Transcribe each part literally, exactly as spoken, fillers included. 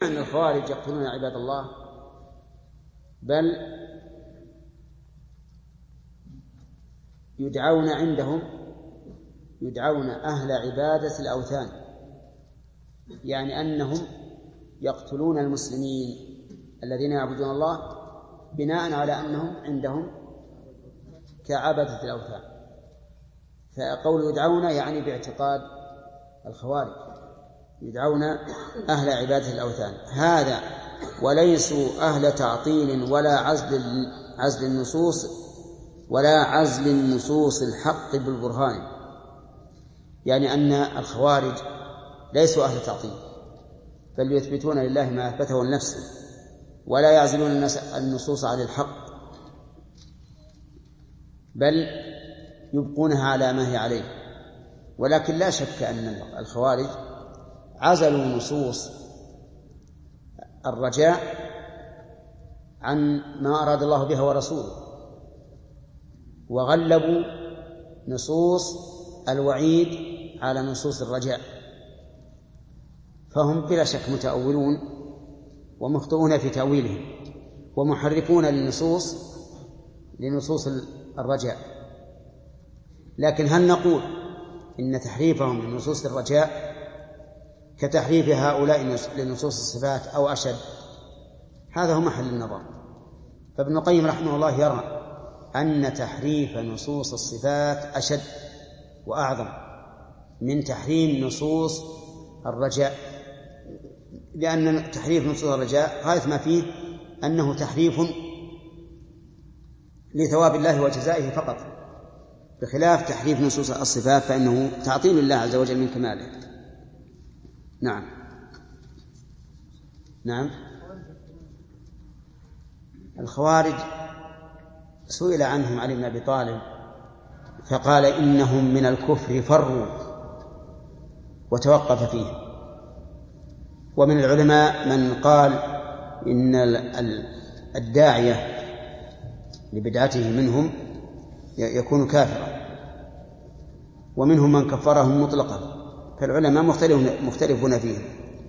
أن الخوارج يقتلون عباد الله، بل يدعون عندهم يدعون أهل عبادة الأوثان، يعني أنهم يقتلون المسلمين الذين يعبدون الله بناء على أنهم عندهم كعبدة الأوثان. فقول يدعون يعني باعتقاد الخوارج، يدعون أهل عبادة الأوثان هذا، وليسوا أهل تعطيل ولا عزل عزل النصوص ولا عزل النصوص الحق بالبرهان، يعني أن الخوارج ليسوا أهل تعطيل، بل يثبتون لله ما أثبته لنفسه ولا يعزلون النصوص عن الحق، بل يبقونها على ما هي عليه. ولكن لا شك أن الخوارج عزلوا نصوص الرجاء عن ما أراد الله بها ورسوله، وغلبوا نصوص الوعيد على نصوص الرجاء، فهم بلا شك متأولون ومخطئون في تأويلهم ومحرفون للنصوص لنصوص الرجاء. لكن هل نقول إن تحريفهم لنصوص الرجاء كتحريف هؤلاء لنصوص الصفات أو أشد؟ هذا هو محل النظر. فابن القيم رحمه الله يرى أن تحريف نصوص الصفات أشد وأعظم من تحريم نصوص الرجاء، لأن تحريف نصوص الرجاء غاية ما فيه أنه تحريف لثواب الله وجزائه فقط، بخلاف تحريف نصوص الصفات فإنه تعطيل الله عز وجل من كماله. نعم نعم الخوارج سئل عنهم علي بن أبي طالب فقال إنهم من الكفر فروا وتوقف فيه. ومن العلماء من قال إن الداعية لبدعته منهم يكون كافرا، ومنهم من كفرهم مطلقا، فالعلماء مختلفون فيهم.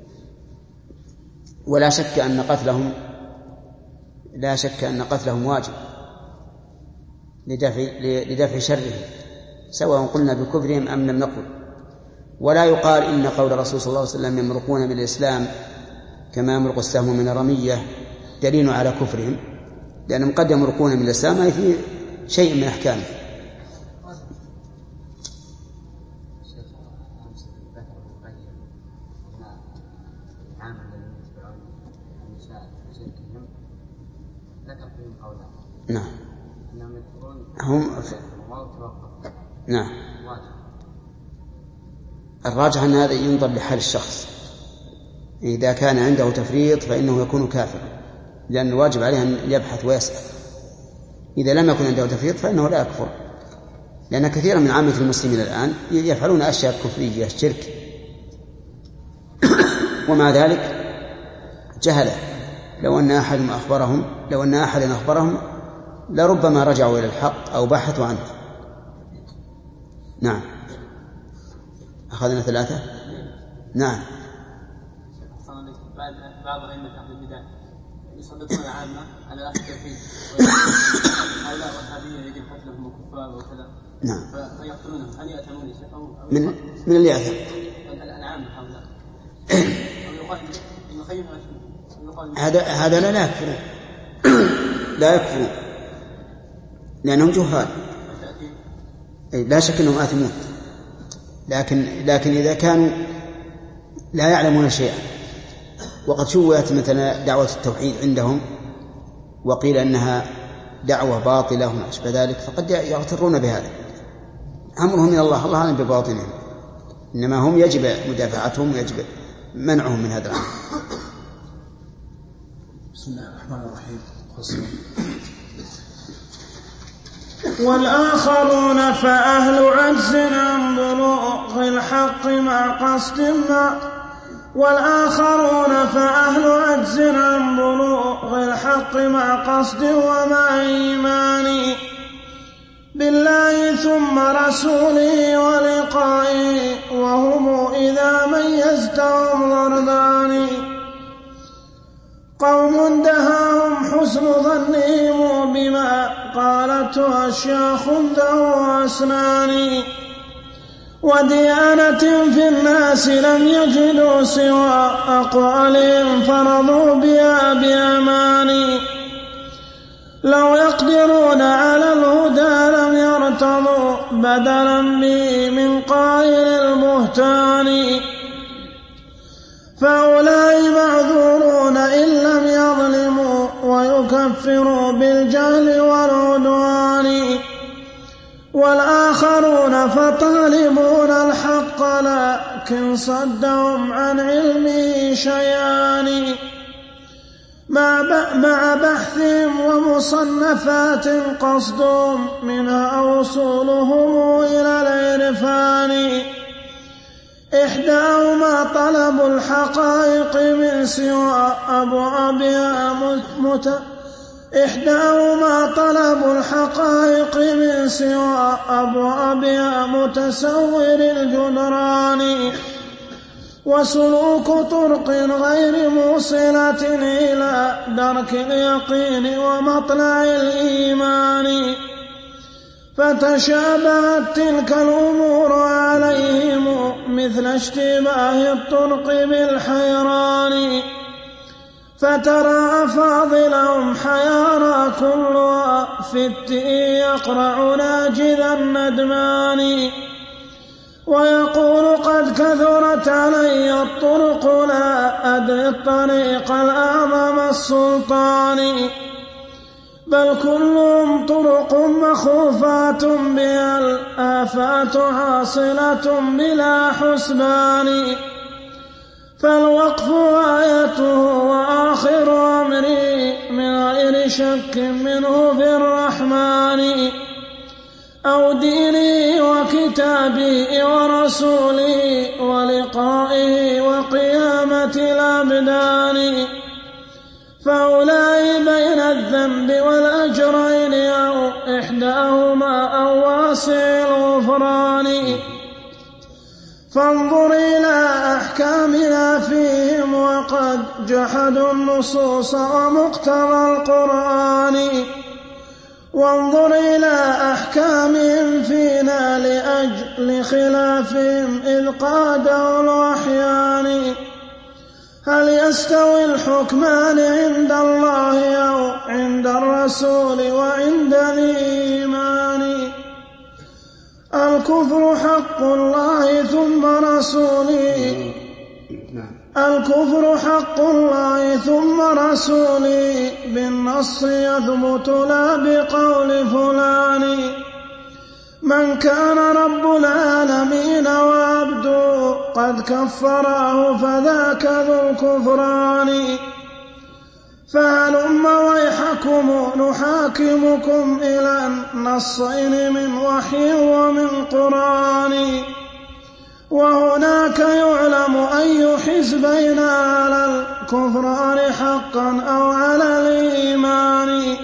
ولا شك أن قتلهم لا شك أن قتلهم واجب لدفع, لدفع شرهم، سواء قلنا بكفرهم أم لم نقل. ولا يقال إن قول الرسول صلى الله عليه وسلم يمرقون من الإسلام كما يمرق السهم من الرمية دليل على كفرهم، لأنهم قد يمرقون من الإسلام أي في شيء من أحكامه. نعم هم نعم الراجح أن هذا ينظر لحال الشخص، إذا كان عنده تفريط فإنه يكون كافرا، لأن الواجب عليه أن يبحث ويسأل. إذا لم يكن عنده تفريط فإنه لا يكفر، لأن كثيرا من عامة المسلمين الآن يفعلون أشياء كفرية شرك ومع ذلك جهلة. لو أن أحد أخبرهم لو أن أحد أخبرهم لربما رجعوا إلى الحق أو بحثوا عنه. نعم أخذنا ثلاثة. نعم بعض أئمة أهل البدع يسلطون العامة على أهل التوحيد هؤلاء وهابية يجب قتلهم وكفار وكذا، نعم فيقتلونهم. هل يأتمون من من اللي يأتم؟ العامة هؤلاء أو يقال إنه خير هذا هذا لا يكفرون لا يكفرون لأنهم جهال، لا شك أنهم آثمون، لكن لكن إذا كانوا لا يعلمون شيئا وقد شوهت مثلا دعوة التوحيد عندهم وقيل أنها دعوة باطلة وما أشبه ذلك، فقد يغترون بهذا. أمرهم من الله، الله أعلم بباطنهم، إنما هم يجب مدافعتهم ويجب منعهم من هذا الأمر. بسم الله الرحمن الرحيم. والآخرون فأهل عجز عن بلوغ الحق مع قصد ما والآخرون فأهل عجز عن بلوغ الحق مع قصد ومع إيمان بالله ثم رسوله ولقائه، وهم إذا ميزتهم ضردان قوم دهاهم حسن ظنهم بما قالته أشياخ ذو أسنان وديانة في الناس لم يجدوا سوى أقوالهم فرضوا بها بأمان لو يقدرون على الهدى لم يرتضوا بدلا به من قائل البهتان فأولئك معذورون إن لم يظلموا ويكفروا بالجهل والعدوان والآخرون فطالبون الحق لكن صدهم عن علمه شيئان مع بحثهم ومصنفات قصدهم منها وصولهم إلى العرفان إحداهما طلب الحقائق من سوى أبوابها مت إحداهما طلب الحقائق من سوى أبوابها متسور الجدران وسلوك طرق غير موصلة إلى درك اليقين ومطلع الإيمان فتشابهت تلك الأمور عليهم مثل اشتباه الطرق بالحيران فترى فاضلهم حيارى كلها في التئي يقرع ناجذ الندمان ويقول قد كثرت علي الطرق لا أدري الطريق الأعظم السلطان بل كلهم طرق مخوفات بها الآفات حاصلة بلا حسبان فالوقف آيته وآخر أمري من غير شك منه في الرحمن أو ديني وكتابي ورسولي ولقائه وقيامة الأبدان فأولئك بين الذنب والأجرين أو إحداهما أو واسع الغفران فانظر إلى أحكامنا فيهم وقد جحدوا النصوص ومقتضى القرآن وانظر إلى أحكامهم فينا لأجل خلافهم إذ قادوا الوحيان هل يستوي الحكمان عند الله أو عند الرسول وعند ذي إيمان الكفر حق الله ثم رسوله الكفر حق الله ثم رسوله بالنص يثبت لا بقول فلان من كان رب العالمين وعبده قد كفره فذاك ذو الكفران فهلم ويحكم نحاكمكم إلى النصين من وحي ومن قرآن وهناك يعلم أي حزبين على الكفران حقا أو على الإيمان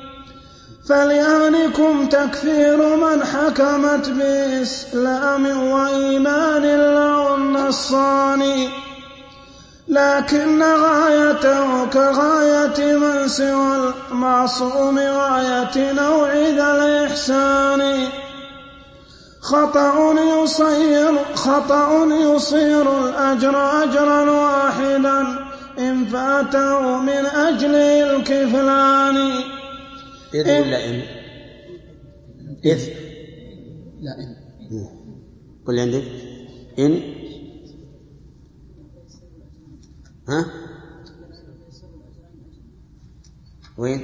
فليهنكم تكفير من حكمت بإسلام وإيمان له النصان لكن غايته كغاية من سوى المعصوم غاية نوع ذا الإحسان خطأ يصير, خطأ يصير الأجر أجرا واحدا إن فاته من أجل الكفلان إذ ولا إن إذ لا إن قل عندك إن ها وين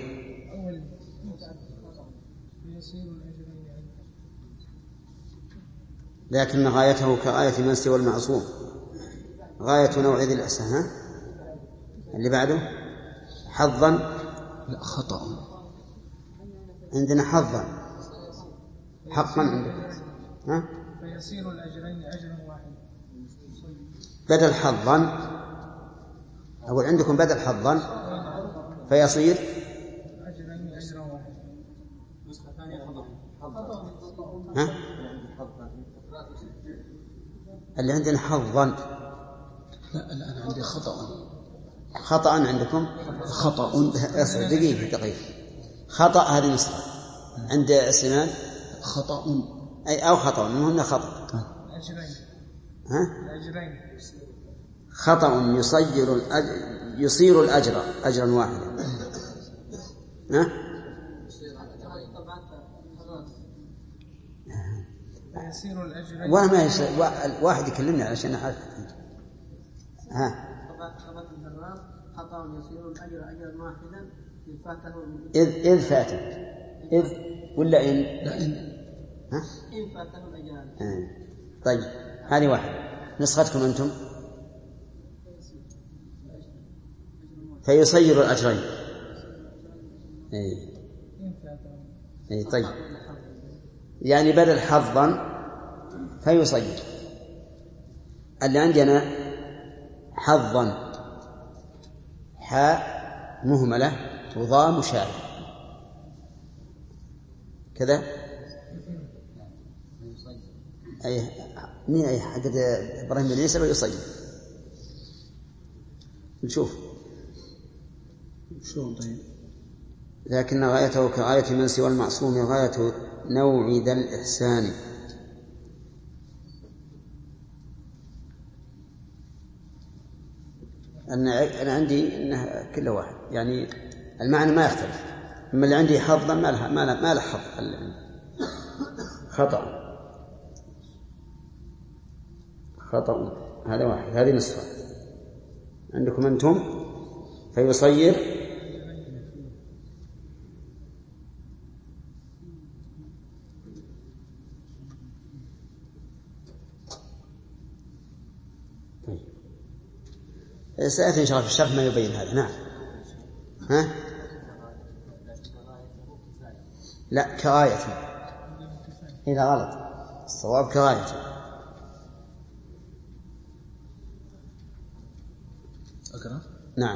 لكن غايته كغاية من سوى المعصوم غاية نوع ذي الإحسان ها اللي بعده حظا لا خطأ عندنا حظا حقا عندك ها فيصير الأجرين أجر واحد بدل حظا أقول عندكم بدل حظا فيصير أجرين أجر واحد نسخة ثانية ها اللي عندنا حظا لا لا أنا عندي خطأ خطأ عندكم خطأ. دقيقة دقيقة خطأ هذه نسخة عند سليمان خطأ أي أو خطأ مهمنا خطأ أجرين. ها الأجرين. خطأ يصير الأجر يصير الأجر أجرا واحدا. ها يصير الأجرين. وما يصير واحد يكلمنا علشان أعرف. ها خطأ يصير الأجر أجرا واحدا إذ فاته إذ إذ فاته إذ ولا إن لا إن ها إن فاته الأجران. آه. طيب هذه واحدة. نسختكم أنتم فيصير الأجرين. أي أي طيب يعني بدل حظا فيصير. اللي عندنا حظا حاء مهملة وضاء مشارة كذا. أي مين أي حق إبراهيم بن عيسى ويصير. نشوف شلون. طيب لكن غايته كغاية من سوى المعصوم غاية نوع ذا الإحسان. أنا عندي إنها كل واحد يعني المعنى ما يختلف. أما اللي عندي حظا ما له ما له حظ. خطأ خطأ هذا واحد. هذه نسخة عندكم أنتم فيصير سأتي إن شاء الله في الشرح ما يبين هذا. نعم ها لا كغاية. إذا غلط الصواب كغاية. أقرأ. نعم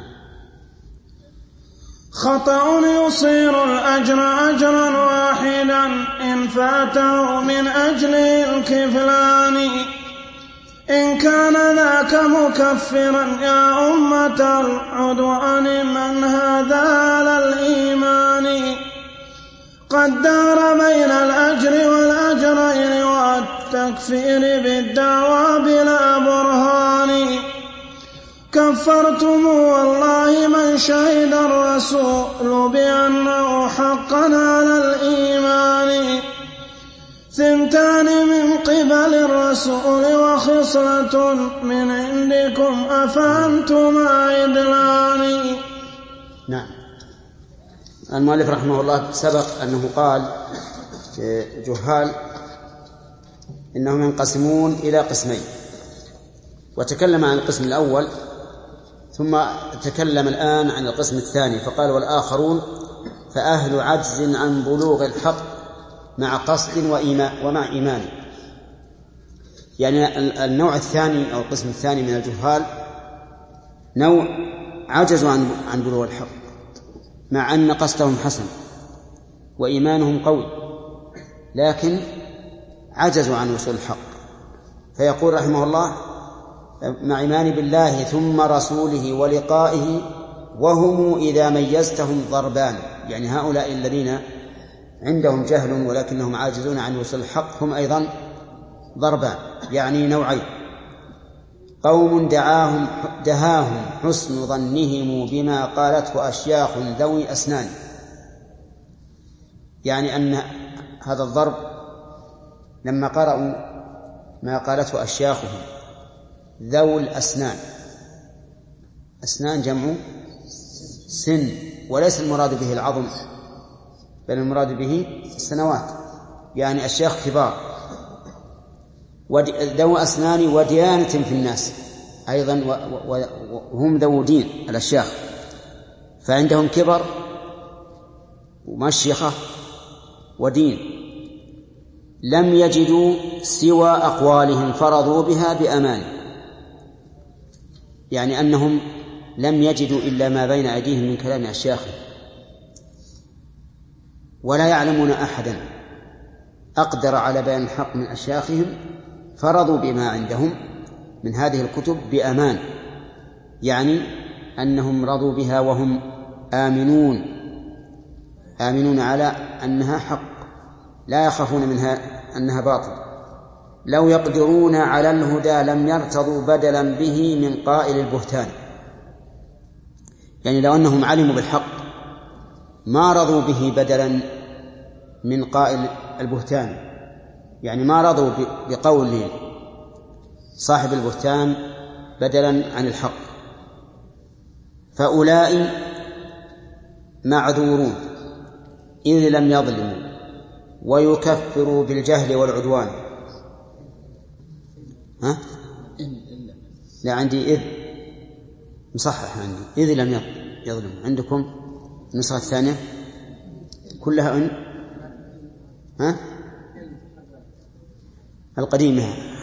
خطأ يصير الأجر أجرا واحدا إن فاته من أجل الكفلان إن كان ذاك مكفرا يا أمة العدوان من هذا على الإيمان قد دار بين الأجر والأجرين والتكفير بالدعوى بلا برهان كفرتم والله من شهد الرسول بأنه حقا على الإيمان ثنتان من قبل الرسول وخصلة من عندكم أفأنتما عدلان. نعم المؤلف رحمه الله سبق أنه قال جهال إنهم ينقسمون إلى قسمين وتكلم عن القسم الأول ثم تكلم الآن عن القسم الثاني فقال والآخرون فأهل عجز عن بلوغ الحق مع قصد وإيمان ومع إيمان. يعني النوع الثاني أو القسم الثاني من الجهال نوع عجزوا عن عن بلوغ الحق مع أن قصدهم حسن وإيمانهم قوي لكن عجزوا عن وصول الحق. فيقول رحمه الله مع إيمان بالله ثم رسوله ولقائه وهم إذا ميزتهم ضربان. يعني هؤلاء الذين عندهم جهل ولكنهم عاجزون عن وصول الحق هم أيضا ضربان يعني نوعين. قوم دعاهم دهاهم حسن ظنهم بما قالته أشياخ ذوي أسنان. يعني أن هذا الضرب لما قرأوا ما قالته أشياخهم ذوي الأسنان. أسنان جمع سن وليس المراد به العظم بل المراد به السنوات. يعني أشياخ كبار ذو أسنان وديانة في الناس أيضا وهم ذو دين الأشياخ فعندهم كبر ومشيخة ودين لم يجدوا سوى أقوالهم فرضوا بها بأمان. يعني أنهم لم يجدوا إلا ما بين أيديهم من كلام أشياخهم ولا يعلمون أحدا أقدر على بيان الحق من أشياخهم فرضوا بما عندهم من هذه الكتب بأمان. يعني أنهم رضوا بها وهم آمنون آمنون على أنها حق، لا يخافون منها أنها باطل. لو يقدرون على الهدى لم يرتضوا بدلا به من قائل البهتان، يعني لو أنهم علموا بالحق ما رضوا به بدلا من قائل البهتان، يعني ما رضوا بقول صاحب البهتان بدلا عن الحق. فأولئك معذورون إذ لم يظلموا ويكفروا بالجهل والعدوان. ها؟ لا عندي إذ مصحح عندي إذ لم يظلموا. عندكم النسخة الثانية كلها أن ها القديمة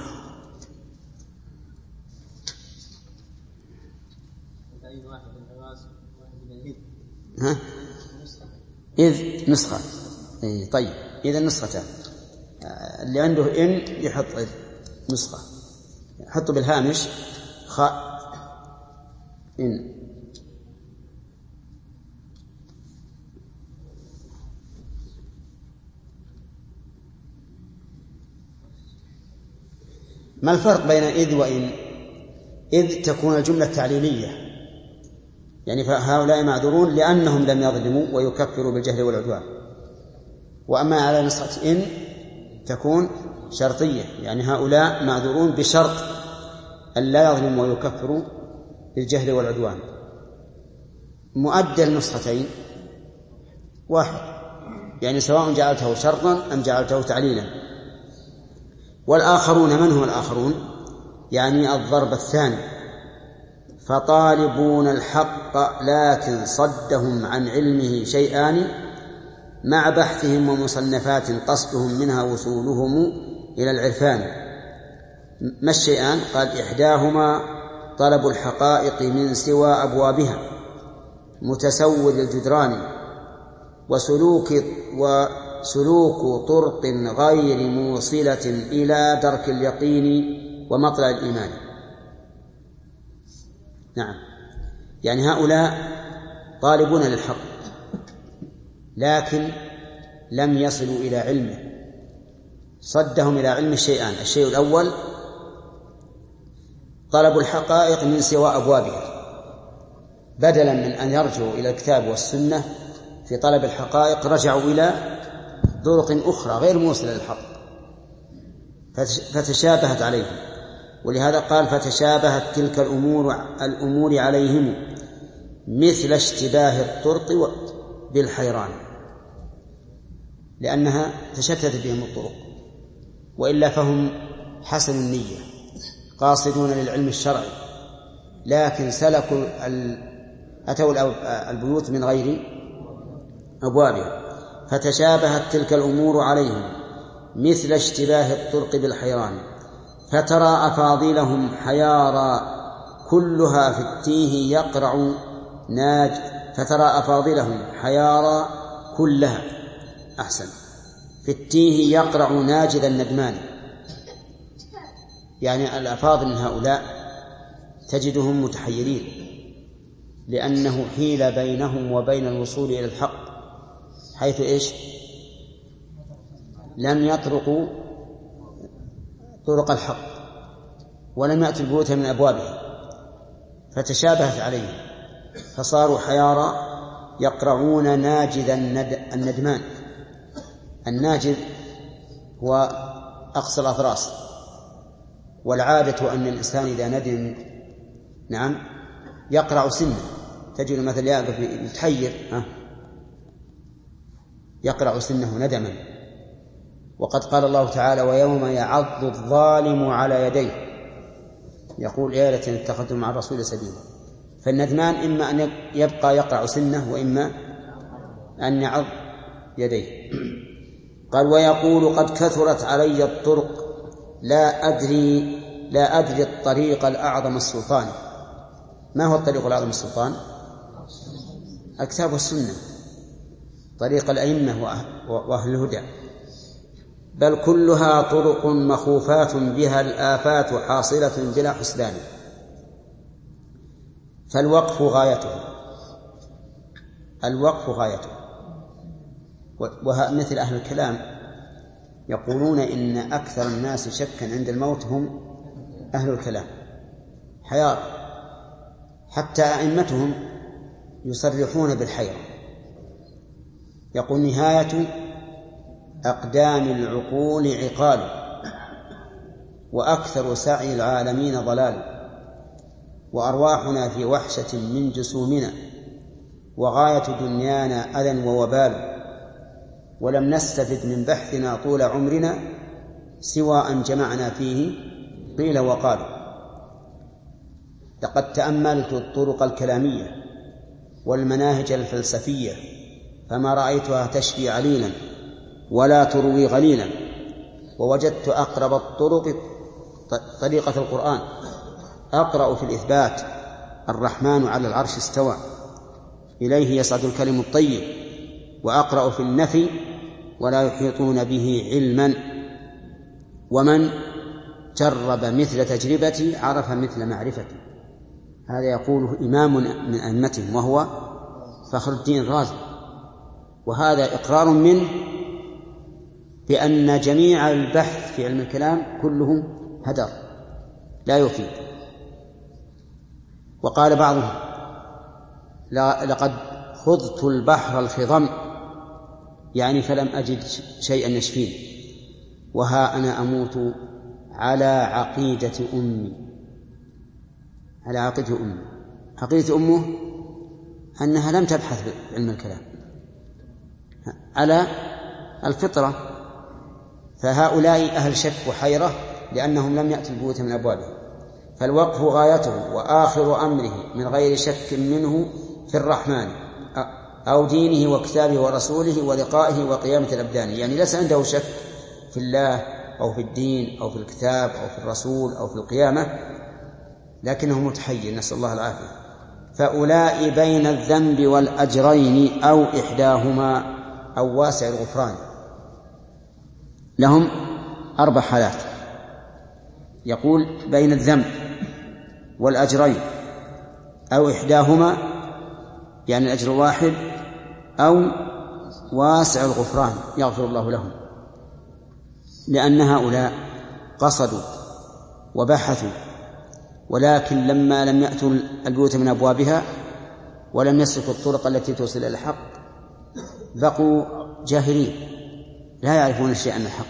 ها إذ نسخة. إيه طيب إذا النسختان اللي عنده إن يحط إذ نسخة، يحط بالهامش خاء إن. ما الفرق بين إذ وإن؟ إذ تكون الجملة تعليلية، يعني فهؤلاء معذورون لأنهم لم يظلموا ويكفروا بالجهل والعدوان. وأما على نسخة إن تكون شرطية، يعني هؤلاء معذورون بشرط أن لا يظلموا ويكفروا بالجهل والعدوان. مؤدى النسختين واحد، يعني سواء جعلته شرطا أم جعلته تعليلا. والآخرون من هم الآخرون؟ يعني الضرب الثاني، فطالبون الحق لكن صدهم عن علمه شيئان مع بحثهم ومصنفات قصدهم منها وصولهم إلى العرفان. ما الشيئان؟ قال إحداهما طلب الحقائق من سوى أبوابها متسود الجدران وسلوك, وسلوك طرق غير موصلة إلى درك اليقين ومطلع الإيمان. نعم، يعني هؤلاء طالبون للحق لكن لم يصلوا إلى علمه، صدهم إلى علم الشيئان. الشيء الأول طلب الحقائق من سوى أبوابها، بدلا من أن يرجعوا إلى الكتاب والسنة في طلب الحقائق رجعوا إلى طرق أخرى غير موصلة للحق فتشابهت عليهم. ولهذا قال فتشابهت تلك الأمور, الأمور عليهم مثل اشتباه الطرق بالحيران، لأنها تشتت بهم الطرق، وإلا فهم حسن النية قاصدون للعلم الشرعي، لكن سلكوا أتوا البيوت من غير أبوابها. فتشابهت تلك الأمور عليهم مثل اشتباه الطرق بالحيران فترى أفاضلهم حيارى كلها في التيه يقرع ناج فترى أفاضلهم حيارى كلها أحسن في التيه يقرع ناجذ الندمان. يعني الأفاضل من هؤلاء تجدهم متحيرين لأنه حيل بينهم وبين الوصول إلى الحق، حيث إيش؟ لم يطرقوا طرق الحق ولم يأتوا البيوت من أبوابها فتشابهت عليهم فصاروا حيارى يقرعون ناجذ الندمان. الناجذ هو أقصى الأضراس، والعادة أن الإنسان إذا ندم نعم يقرع سنه، تجد مثل يقف يتحير يقرع سنه ندما. وقد قال الله تعالى ويوم يعض الظالم على يديه يقول يا ليتني اتخذت مع الرسول سبيلا. فالندمان إما أن يبقى يقرع سنه وإما أن يعض يديه. قال ويقول قد كثرت علي الطرق لا أدري لا أدري الطريق الأعظم السلطان. ما هو الطريق الأعظم السلطان؟ الكتاب والسنة، طريق الأئمة وأهل الهدى، بل كلها طرق مخوفات بها الآفات حاصلة بلا حسبان. فالوقف غايته الوقف غايته ومثل أهل الكلام يقولون إن أكثر الناس شكا عند الموت هم أهل الكلام حيار، حتى أئمتهم يصرحون بالحيرة، يقول نهاية أقدام العقول عقال وأكثر سعي العالمين ضلال وأرواحنا في وحشة من جسومنا وغاية دنيانا أذى ووبال ولم نستفد من بحثنا طول عمرنا سوى أن جمعنا فيه قيل وقال. لقد تأملت الطرق الكلامية والمناهج الفلسفية فما رأيتها تشفي عليلا ولا تروي غليلا، ووجدت أقرب الطرق طريقة القرآن. أقرأ في الإثبات الرحمن على العرش استوى إليه يصعد الكلم الطيب، وأقرأ في النفي ولا يحيطون به علما، ومن جرب مثل تجربتي عرف مثل معرفتي. هذا يقوله إمام من أئمتهم وهو فخر الدين الرازي، وهذا إقرار منه بأن جميع البحث في علم الكلام كله هدر لا يفيد. وقال بعضهم لقد خضت البحر الخضم، يعني فلم أجد شيئا يشفيني، وها أنا أموت على عقيدة أمي. على عقيدة أمي، عقيدة أمه أنها لم تبحث في علم الكلام، على الفطرة. فهؤلاء أهل شك وحيرة لأنهم لم يأتوا البيوت من أبوابها. فالوقف غايته وآخر أمره من غير شك منه في الرحمن أو دينه وكتابه ورسوله ولقائه وقيامة الأبدان، يعني ليس عنده شك في الله أو في الدين أو في الكتاب أو في الرسول أو في القيامة، لكنه متحير، نسأل الله العافية. فأولئي بين الذنب والأجرين أو إحداهما أو واسع الغفران، لهم أربع حالات. يقول بين الذنب والأجرين أو إحداهما، يعني الأجر واحد، أو واسع الغفران يغفر الله لهم، لأن هؤلاء قصدوا وبحثوا، ولكن لما لم يأتوا البيوت من أبوابها ولم يسلكوا الطرق التي توصل إلى الحق بقوا جاهلين لا يعرفون شيئا عن الحق.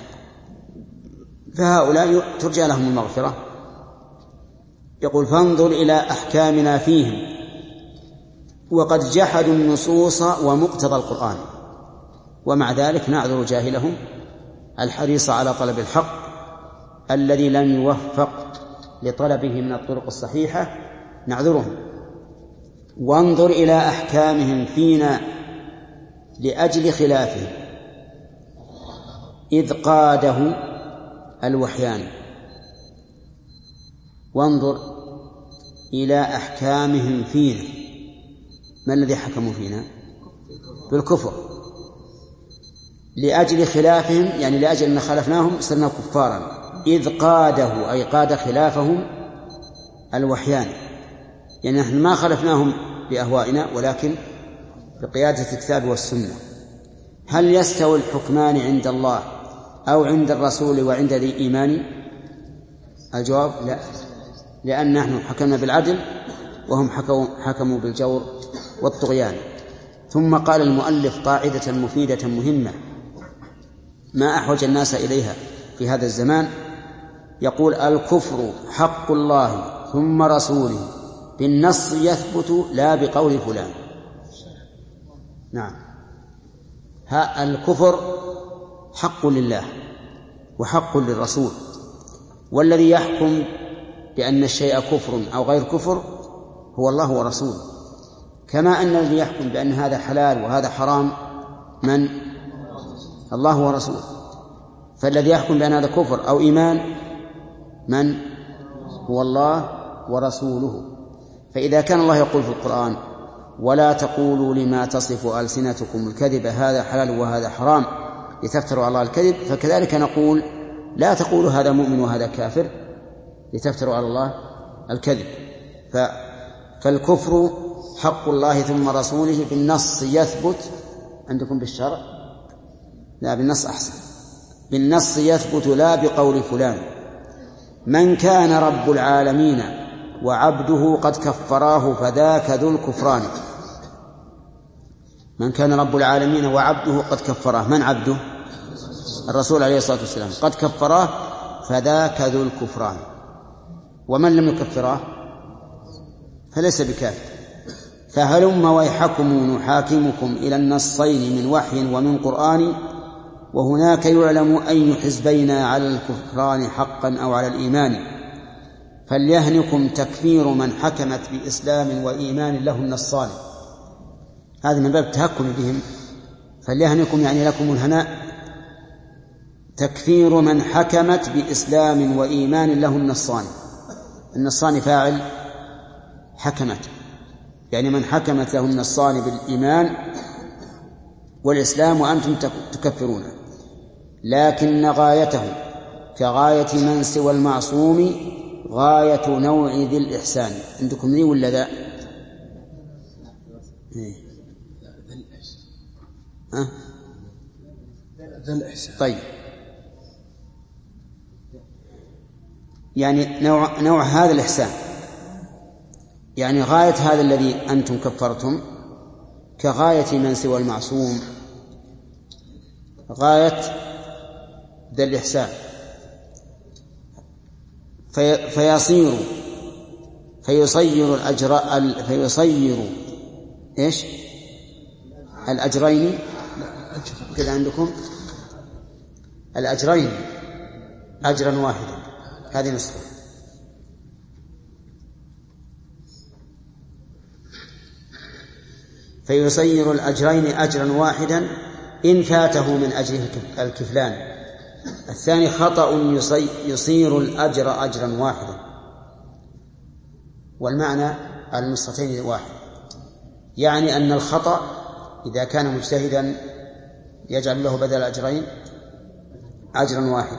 فهؤلاء ترجى لهم المغفرة. يقول فانظر إلى أحكامنا فيهم وقد جحدوا النصوص ومقتضى القرآن، ومع ذلك نعذر جاهلهم الحريص على طلب الحق الذي لم يوفق لطلبه من الطرق الصحيحة، نعذرهم. وانظر إلى أحكامهم فينا لأجل خلافهم إذ قاده الوحيان. وانظر إلى أحكامهم فينا، ما الذي حكموا فينا؟ بالكفر. لأجل خلافهم يعني لأجل أن خالفناهم صرنا كفارا. إذ قاده أي قاد خلافهم الوحيان، يعني نحن ما خالفناهم بأهوائنا ولكن بقيادة الكتاب والسنة. هل يستوي الحكمان عند الله أو عند الرسول وعند ذي إيمان؟ الجواب لا، لأن نحن حكمنا بالعدل وهم حكموا بالجور والطغيان. ثم قال المؤلف قاعدة مفيدة مهمة ما أحوج الناس إليها في هذا الزمان. يقول الكفر حق الله ثم رسوله بالنص يثبت لا بقول فلان. نعم، ها الكفر حق لله وحق للرسول، والذي يحكم بأن الشيء كفر أو غير كفر هو الله ورسوله، كما أن الذي يحكم بأن هذا حلال وهذا حرام من؟ الله ورسوله. فالذي يحكم بأن هذا كفر أو إيمان من؟ هو الله ورسوله. فإذا كان الله يقول في القرآن ولا تقولوا لما تصف ألسنتكم الكذب هذا حلال وهذا حرام لتفتروا على الله الكذب، فكذلك نقول لا تقولوا هذا مؤمن وهذا كافر لتفتروا على الله الكذب. فالكفر حق الله ثم رسوله بالنص يثبت. عندكم بالشرع؟ لا، بالنص أحسن. بالنص يثبت لا بقول فلان. من كان رب العالمين وعبده قد كفراه فذاك ذو الكفران. من كان رب العالمين وعبده قد كفراه. من عبده؟ الرسول عليه الصلاة والسلام. قد كفراه فذاك ذو الكفران. ومن لم يكفراه فليس بكافر. فهلم ويحكم نحاكمكم إلى النصين من وحي ومن قرآن، وهناك يعلم أي حزبين على الكفران حقا أو على الإيمان. فليهنكم تكفير من حكمت بإسلام وإيمان له النصان. هذا من باب التهكم بهم. فليهنكم يعني لكم الهناء. تكفير من حكمت بإسلام وإيمان له النصان. النصان فاعل حكمت، يعني من حكمت له النصان بالإيمان والإسلام وأنتم تكفرون. لكن غايته كغاية من سوى المعصوم غاية نوع ذي الإحسان. عندكم ذي ولا ذا؟ ها؟ ذا الإحسان. طيب، يعني نوع, نوع هذا الإحسان، يعني غاية هذا الذي أنتم كفرتم كغاية من سوى المعصوم غاية ذا الإحسان. في فيصير فيصير الأجر فيصير إيش الأجرين كذا عندكم الأجرين أجرا واحدا. هذه نسخة. فيصير الأجرين أجرا واحدا إن فاته من أجله الكفلان. الثاني خطأ يصير الأجر أجرا واحدا، والمعنى على النسختين واحد، يعني أن الخطأ إذا كان مجتهدا يجعل له بدل أجرين أجرا واحدا.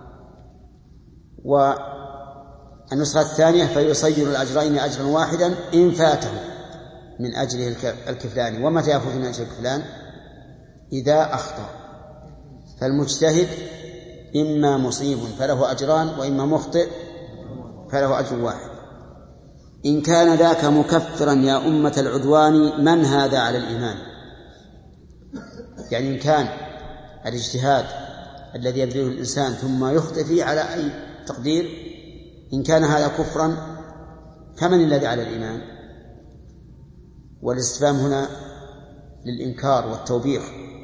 والنسخة الثانية فيصير الأجرين أجرا واحدا إن فاته من أجله الكفلان. ومتى يفوت من أجل الكفلان؟ إذا أخطأ. فالمجتهد إما مصيب فله أجران، وإما مخطئ فله أجر واحد. إن كان ذاك مكفرا يا أمة العدوان من هذا على الإيمان. يعني إن كان الاجتهاد الذي يبذله الإنسان ثم يخطئ فيه على أي تقدير، إن كان هذا كفرا فمن الذي على الإيمان؟ والاستفهام هنا للإنكار والتوبيخ.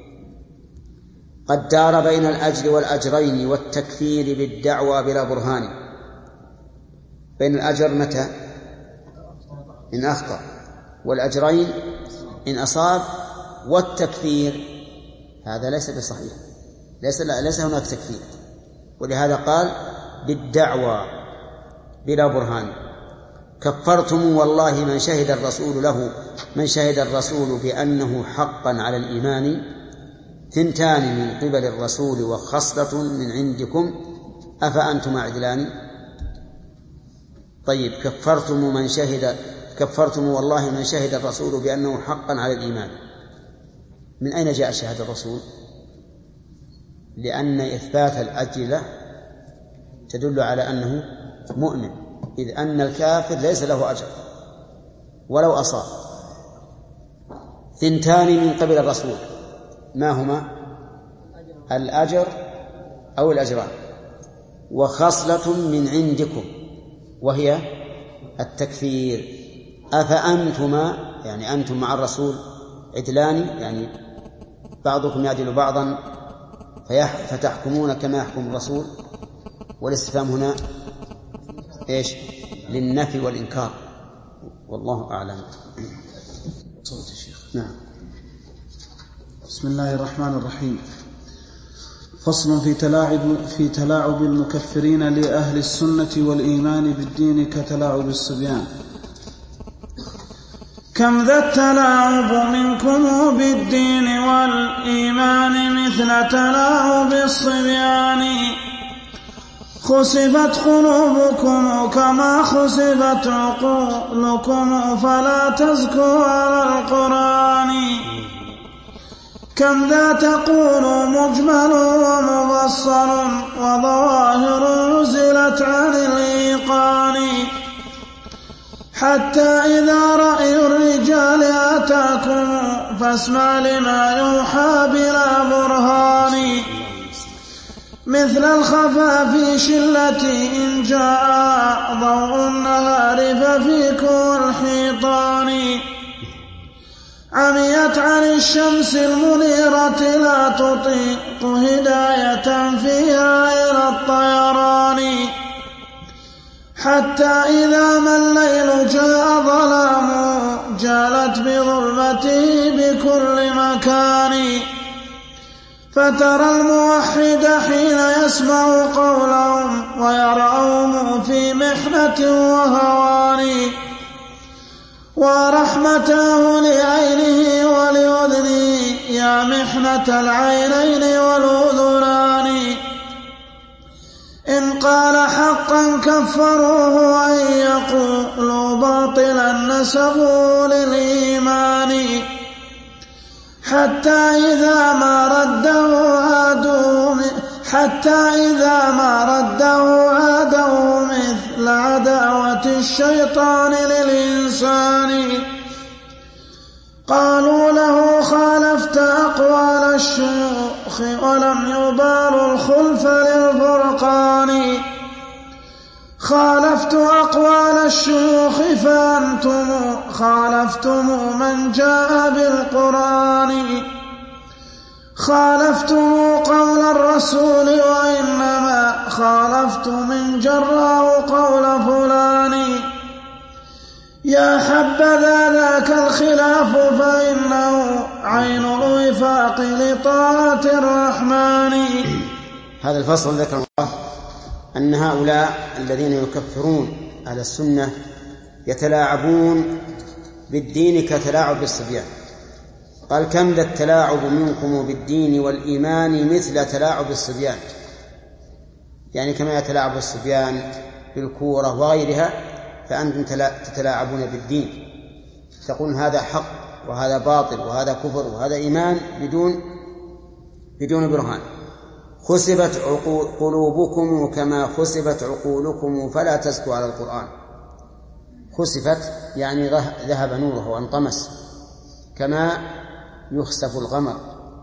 قد دار بين الأجر والأجرين والتكفير بالدعوى بلا برهان. بين الأجر متى؟ إن أخطأ، والأجرين إن أصاب، والتكفير هذا ليس بصحيح، ليس, ليس هناك تكفير. ولهذا قال بالدعوى بلا برهان. كفرتم والله من شهد الرسول له من شهد الرسول بأنه حقا على الإيمان ثنتان من قبل الرسول وخصلة من عندكم أفأنتم عدلان. طيب، كفرتم من شهد كفرتم والله من شهد الرسول بأنه حقا على الإيمان. من أين جاء شهادة الرسول؟ لأن إثبات الأجر له تدل على أنه مؤمن، إذ أن الكافر ليس له أجر ولو أصاب. ثنتان من قبل الرسول، ما هما؟ الأجر أو الأجران، وخصلة من عندكم وهي التكفير. أفأنتما يعني أنتم مع الرسول عدلان، يعني بعضكم يعدل بعضا فتحكمون كما يحكم الرسول. والاستفهام هنا إيش؟ للنفي والإنكار، والله أعلم. صوت الشيخ. نعم. بسم الله الرحمن الرحيم. فصل في تلاعب في تلاعب المكفرين لأهل السنة والإيمان بالدين كتلاعب الصبيان. كم ذا التلاعب منكم بالدين والإيمان مثل تلاعب الصبيان. خسفت قلوبكم كما خسفت عقولكم فلا تزكوا على القرآن. كم ذا تقول مجمل ومفصل وظواهر نزلت عن الإيقان. حتى إذا رأي الرجال أتاكم فاسمع لما يوحى بلا برهان. مثل الخفافيش التي إن جاء ضوء النهار ففيكم الحيطان. عميت عن الشمس المنيرة لا تطيق هداية فيها إلى الطيران. حتى إذا ما الليل جاء ظلام جالت بظلمته بكل مكان. فترى الموحد حين يسمع قولهم ويرعوهم في محنة وهوان. ورحمته لعينه ولأذنه يا محنة العينين والأذنان. إن قال حقا كفروه وإن يقولوا باطلا نسبوا للإيمان. حتى إذا ما رده عادوا حتى إذا ما رده عادوا مثل عداوة الشيطان للإنسان. قالوا له خالفت أقوال الشيوخ ولم يبالوا الخلف للفرقان. خالفت أقوال الشيوخ فأنتم خالفتم من جاء بالقرآن. خالفتم قول الرسول وإنما خالفت من جراه قول فلان. يا حبذا ذاك الخلاف فإنه عين الوفاق لطاعة الرحمن. هذا الفصل ذكر الله أن هؤلاء الذين يكفرون أهل السنة يتلاعبون بالدين كتلاعب بالصبيان. قال كم ذا التلاعب منكم بالدين والإيمان مثل تلاعب الصبيان، يعني كما يتلاعب الصبيان بالكورة وغيرها فأنتم تتلاعبون بالدين، تقول هذا حق وهذا باطل وهذا كفر وهذا إيمان بدون بدون برهان. خسفت قلوبكم كما خسفت عقولكم فلا تزكوا على القرآن. خسفت يعني ذهب نوره وانطمس كما يخسف القمر.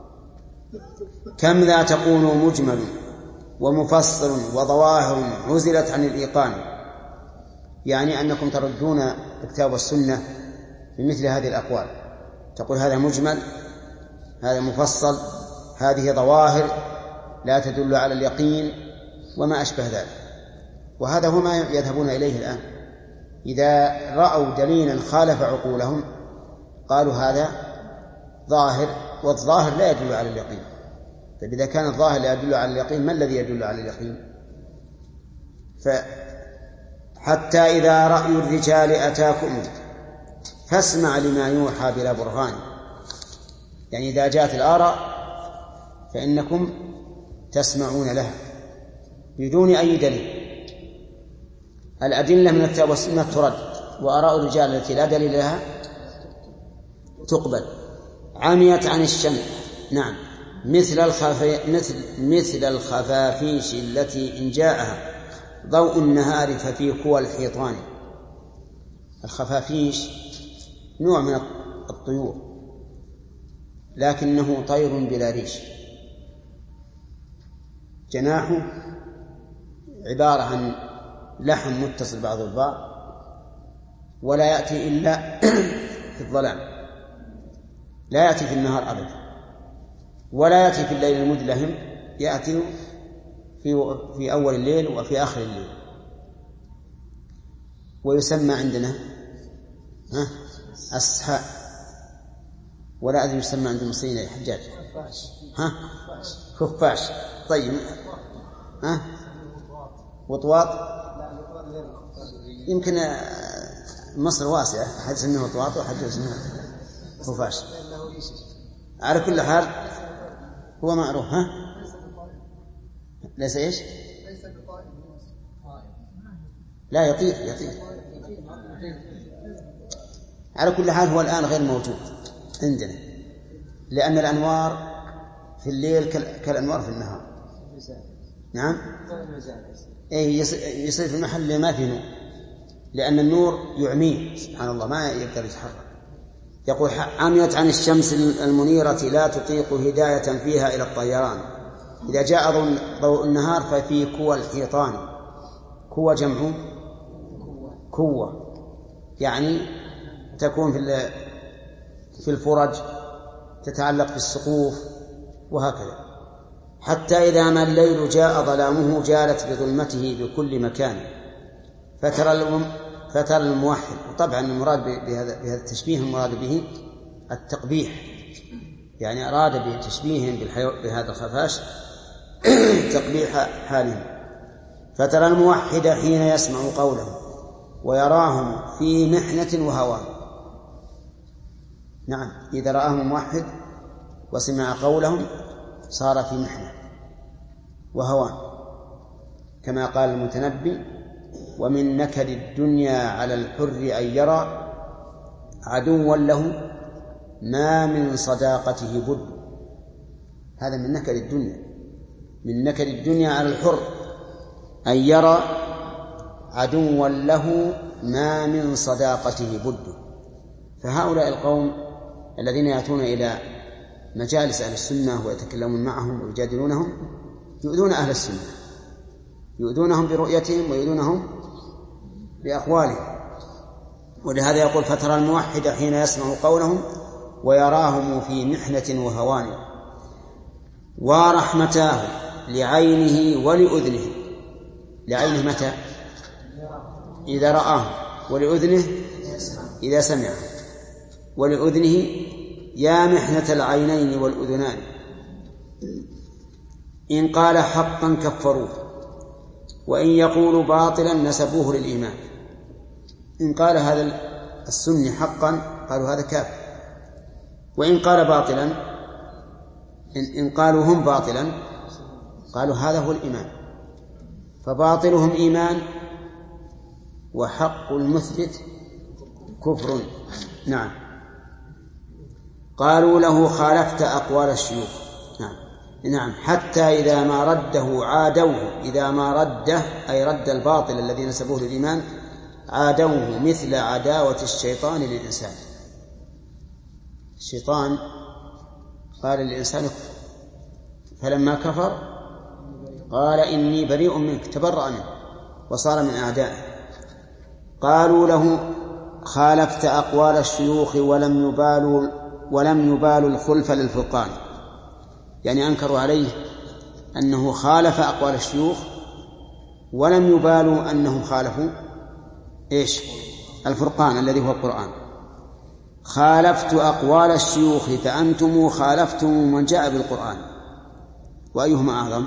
كم ذا تقول مجمل ومفصل وظواهر عزلت عن الإيقان، يعني أنكم تردون الكتاب والسنة بمثل هذه الأقوال، تقول هذا مجمل هذا مفصل هذه ظواهر لا تدل على اليقين وما أشبه ذلك. وهذا هو ما يذهبون إليه الآن، إذا رأوا دليلا خالف عقولهم قالوا هذا ظاهر، والظاهر لا يدل على اليقين. طيب إذا كان الظاهر لا يدل على اليقين ما الذي يدل على اليقين؟ فحتى إذا رأي الرجال أتاكم فاسمع لما يوحى بلا برهان، يعني إذا جاءت الآراء فإنكم تسمعون لها بدون أي دليل. الأدلة من الكتاب والسنة ترد، وآراء الرجال التي لا دليل لها تقبل. عميت عن الشمس، نعم، مثل الخفي... مثل مثل الخفافيش التي إن جاءها ضوء النهار ففي قوى الحيطان. الخفافيش نوع من الطيور لكنه طير بلا ريش، جناحه عبارة عن لحم متصل بعض البعض ولا يأتي إلا في الظلام، لا يأتي في النهار أبدا، ولا يأتي في الليل المدلهم، يأتي في في أول الليل وفي آخر الليل. ويسمى عندنا ها أسحاء، ولا أدري يسمى عند المصريين يا حجاج ها خفاش. طيب ها وطواط، يمكن مصر واسعة، أحد يسميه وطواط وأحد يسميه خفاش. على كل حال هو معروف. ها ليس إيش لا يطير يطير على كل حال هو الآن غير موجود عندنا، لأن الأنوار في الليل كالأنوار في النهار. نعم إيه يصير في المحل اللي ما فيه نور، لأن النور يعميه سبحان الله ما يقدر يتحرك. يقول عميت عن الشمس المنيرة لا تطيق هداية فيها إلى الطيران. إذا جاء ضوء النهار ففي كوى الحيطان. كوى جمع كوى، يعني تكون في في الفرج، تتعلق في السقوف وهكذا. حتى إذا ما الليل جاء ظلامه جالت بظلمته بكل مكان. فترى فترى الموحد، وطبعا المراد بهذا بهذا التشبيه المراد به التقبيح، يعني أراد بتشبيههم بهذا الخفاش تقبيح حالهم. فترى الموحد حين يسمع قولهم ويراهم في محنة وهوان. نعم إذا رآهم موحد وسمع قولهم صار في محنة وهوان، كما قال المتنبي: ومن نكد الدنيا على الحر أن يرى عدوا له ما من صداقته بد. هذا من نكد الدنيا، من نكد الدنيا على الحر أن يرى عدوا له ما من صداقته بد. فهؤلاء القوم الذين يأتون إلى مجالس أهل السنة ويتكلمون معهم ويجادلونهم يؤذون أهل السنة، يؤذونهم برؤيتهم ويؤذونهم بأقوالهم. ولهذا يقول: فترى الموحد حين يسمع قولهم ويراهم في محنة وهوان. ورحمتاه لعينه ولأذنه. لعينه متى؟ إذا رآه، ولأذنه إذا سمع، ولأذنه يا محنة العينين والأذنان. إن قال حقا كفروه، وإن يقول باطلا نسبوه للإيمان. إن قال هذا السني حقا قالوا هذا كافر، وإن قال باطلا، إن قالوا هم باطلا قالوا هذا هو الإيمان. فباطلهم إيمان وحق المثبت كفر. نعم. قالوا له خالفت أقوال الشيوخ. نعم نعم حتى إذا ما رده عادوه. إذا ما رده أي رد الباطل الذي نسبوه للإيمان عادوه مثل عداوة الشيطان للإنسان. الشيطان قال للإنسان اكفر، فلما كفر قال إني بريء منك، تبرأ منه وصار من أعدائه. قالوا له خالفت أقوال الشيوخ ولم يبالوا ولم يبالوا الخلف للفرقان، يعني أنكروا عليه أنه خالف أقوال الشيوخ ولم يبالوا أنهم خالفوا إيش؟ الفرقان الذي هو القرآن. خالفت أقوال الشيوخ فأنتم خالفتم من جاء بالقرآن. وأيهما أعظم؟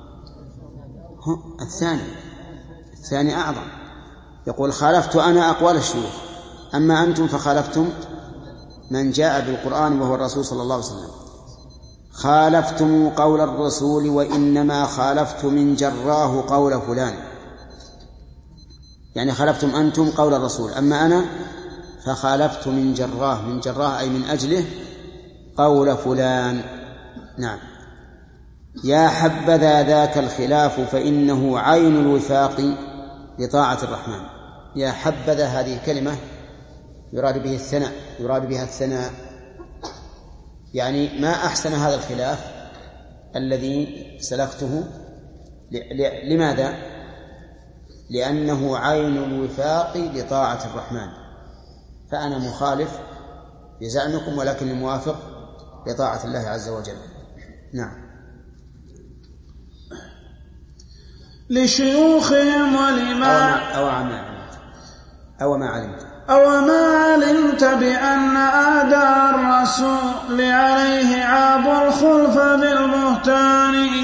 الثاني الثاني أعظم. يقول خالفت أنا أقوال الشيوخ، أما أنتم فخالفتم من جاء بالقرآن وهو الرسول صلى الله عليه وسلم. خالفتم قول الرسول وإنما خالفت من جراه قول فلان، يعني خالفتم أنتم قول الرسول، أما أنا فخالفت من جراه. من جراه أي من أجله قول فلان. نعم. يا حبذا ذاك الخلاف فإنه عين الوفاق لطاعة الرحمن. يا حبذا هذه الكلمة يراد به الثناء، يراد بها الثناء، يعني ما أحسن هذا الخلاف الذي سلكته. لماذا؟ لأنه عين الوفاق لطاعة الرحمن، فأنا مخالف بزعمكم ولكن موافق لطاعة الله عز وجل. نعم. لشيوخهم ولما أو ما علمت أو ما علمت أو ما علمت بأن أعداء الرسول عليه عاب الخلف بالبهتان.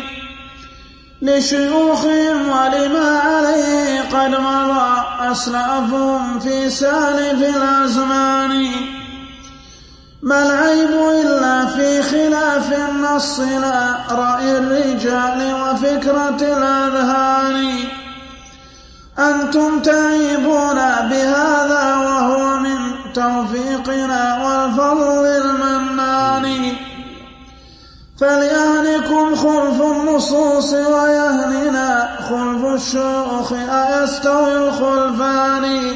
لشيوخهم ولما عليه قد مضى أسلافهم في سالف الأزمان. ما العيب إلا في خلاف النص لا رأي الرجال وفكرة الأذهان. أنتم تعيبون بهذا وهو من توفيقنا والفضل المنان. فليهنكم خلف النصوص ويهننا خلف الشيوخ أيستوي الخلفان.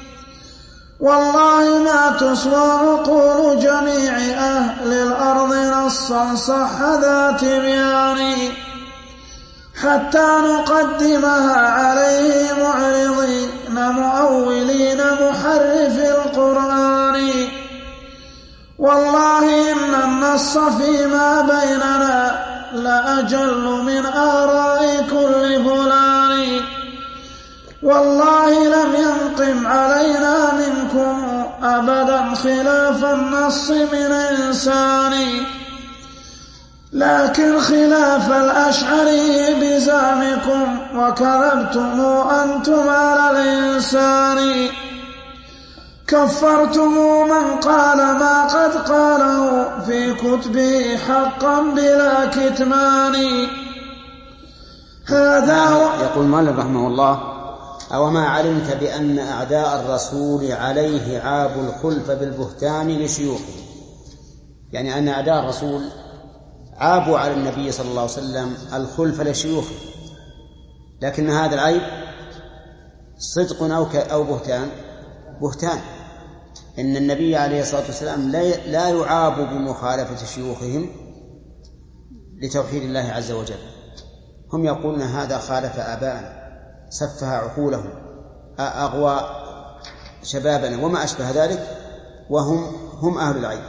والله ما تسوى عقول جميع أهل الأرض نصا صح ذا تبيان، حتى نقدمها عليه معرضين مؤولين محرف القرآن. والله إن النص فيما بيننا لأجل من آراء كل فلان. والله لم ينقم علينا منكم أبدا خلاف النص من إنسان، لكن خلاف الأشعري بزعمكم وكذبتم أنتم على الإنسان. كفرتم من قال ما قد قاله في كتبه حقا بلا كتمان. هذا هو يقول المؤلف رحمه الله: أو ما علمت بأن أعداء الرسول عليه عابوا الخلف بالبهتان لشيوخه، يعني أن أعداء الرسول عابوا على النبي صلى الله عليه وسلم الخلف لشيوخه، لكن هذا العيب صدق أو أو بهتان بهتان إن النبي عليه الصلاة والسلام لا يعاب بمخالفة شيوخهم لتوحيد الله عز وجل. هم يقولون هذا خالف آباءنا، سفه عقولهم، أغوى شبابنا وما أشبه ذلك، وهم هم أهل العيب.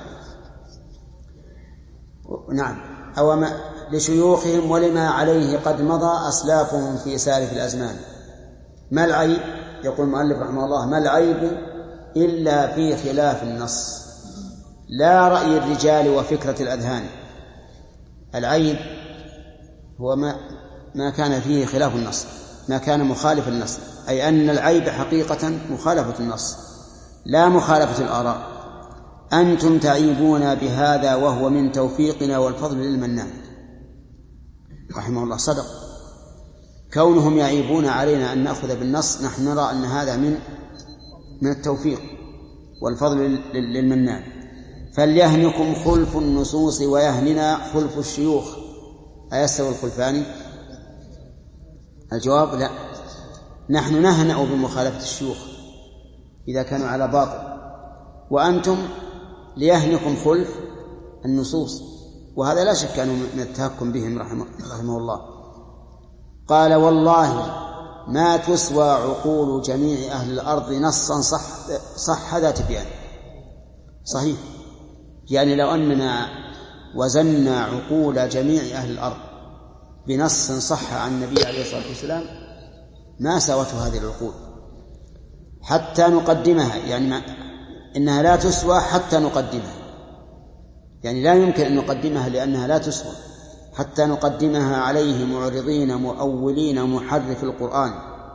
نعم، أو ما لشيوخهم ولما عليه قد مضى أسلافهم في سالف الأزمان. ما العيب؟ يقول المؤلف رحمه الله: ما العيب إلا في خلاف النص، لا رأي الرجال وفكرة الأذهان. العيب هو ما ما كان فيه خلاف النص، ما كان مخالف النص، أي أن العيب حقيقة مخالفة النص لا مخالفة الآراء. أنتم تعيبون بهذا وهو من توفيقنا والفضل للمنان. رحمه الله صدق، كونهم يعيبون علينا أن نأخذ بالنص نحن نرى أن هذا من من التوفيق والفضل للمنان. فليهنكم خلف النصوص ويهننا خلف الشيوخ أيستوي الخلفان؟ الجواب: لا، نحن نهنأ بمخالفة الشيوخ إذا كانوا على باطل، وأنتم ليهنكم خلف النصوص، وهذا لا شك أنه من التهكم بهم رحمه, رحمه الله. قال: والله ما تسوى عقول جميع أهل الأرض نصا صح, صح ذا تبيان. صحيح، يعني لو أننا وزنا عقول جميع أهل الأرض بنص صح عن النبي عليه الصلاة والسلام ما ساوته هذه العقول حتى نقدمها، يعني إنها لا تسوى حتى نقدمها، يعني لا يمكن أن نقدمها لأنها لا تسوى، حتى نقدمها عليه معرضين مؤولين محرف القرآن.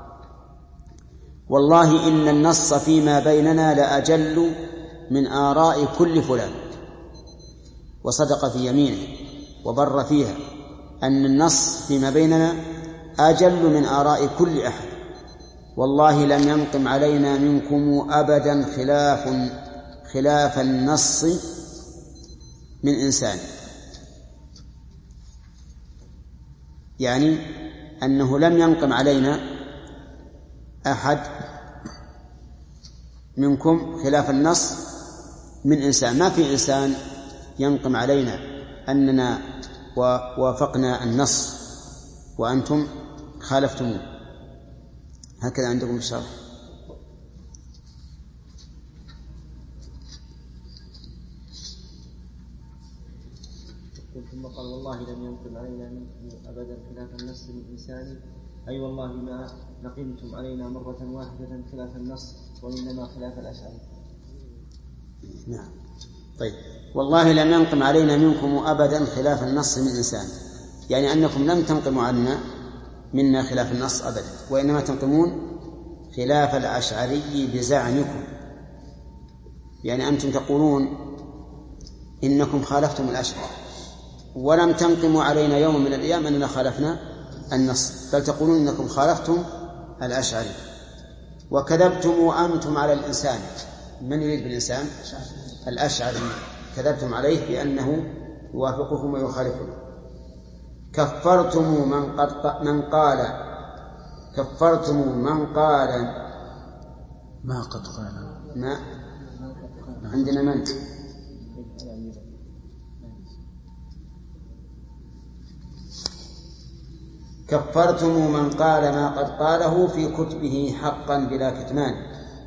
والله إن النص فيما بيننا لأجل من آراء كل فلان. وصدق في يمينه وبر فيها أن النص فيما بيننا أجل من آراء كل أحد. والله لم ينقم علينا منكم أبدا خلاف خلاف النص من إنسان، يعني أنه لم ينقم علينا أحد منكم خلاف النص من إنسان. ما في إنسان ينقم علينا أننا وافقنا النص وأنتم خالفتموه. هكذا عندكم الشرح. ثم قال: والله لم ينقم علينا منكم أبدا خلاف النص من إنسان، أي والله ما نقمتم علينا مرة واحدة خلاف النص، وإنما خلاف الأشعري. نعم. طيب، والله لم ينقم علينا منكم أبدا خلاف النص من إنسان، يعني أنكم لم تنقموا عنا منا خلاف النص أبدا، وإنما تنقمون خلاف الأشعري بزعمكم، يعني أنتم تقولون إنكم خالفتم الأشعري ولم تنقموا علينا يوم من الأيام أننا خالفنا النص، بل تقولون إنكم خالفتم الأشعري. وكذبتم أنتم على الإنسان، من يريد بالإنسان؟ الأشعري. كذبتم عليه بأنه يوافقكم ويخالفكم. كفرتم من, قد من قال كفرتم من قال ما قد قال ما عندنا من كفرتم من قال ما قد قاله في كتبه حقا بلا كتمان،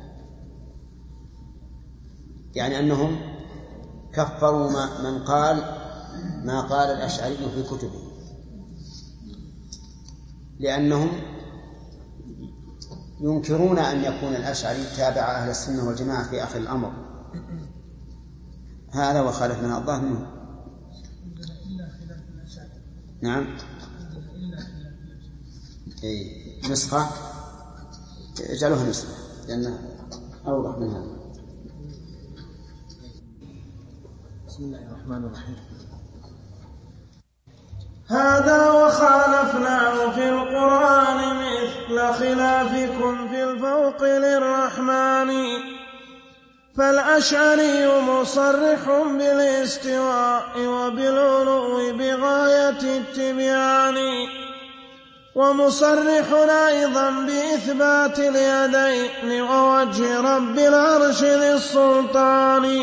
يعني أنهم كفروا من قال ما قال الأشعري في كتبه، لأنهم ينكرون أن يكون الأشعري تابع أهل السنة والجماعة في آخر الأمر. هذا وخالف من الله منه. نعم. إيه. نسخة اجعلوها نسخة لأنه أوضح من هذا. بسم الله الرحمن الرحيم. هذا وخالفناه في القرآن مثل خلافكم في الفوق للرحمن. فالأشعري مصرح بالاستواء وبالعلو بغاية التبيان، ومصرح أيضا بإثبات اليدين ووجه رب العرش ذي السلطان،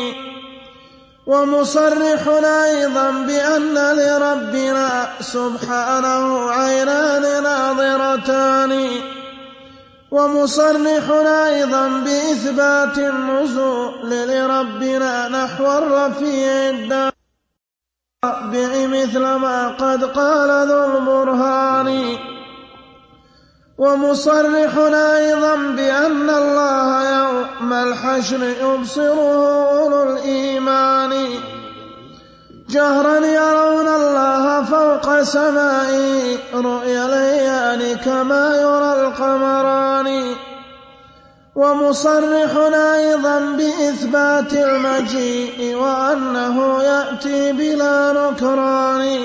ومصرح أيضا بأن لربنا سبحانه عينان ناظرتان، ومصرح أيضا بإثبات النزول لربنا نحو الرفيع الدابع مثل ما قد قال ذو البرهان، ومصرح أيضا بأن الله يوم الحشر يبصره أولو الإيمان جهرا يرون الله فوق سمائه رؤيا العيان كما يرى القمران، ومصرح أيضا بإثبات المجيء وأنه يأتي بلا نكران،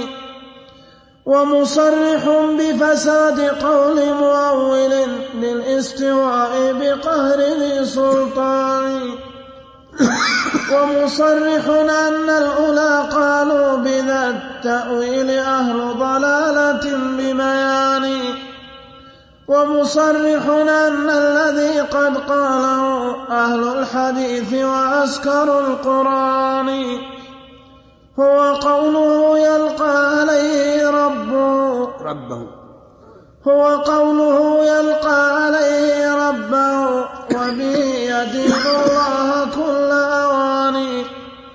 ومصرح بفساد قول مؤول للاستواء بقهر ذي سلطان، ومصرح أن الأولى قالوا بذا التأويل أهل ضلالة بميان، ومصرح أن الذي قد قاله أهل الحديث وعسكر القرآن هو قوله يلقى عليه ربه ربه هو قوله يلقى عليه ربه وبه يدين الله كل أوان،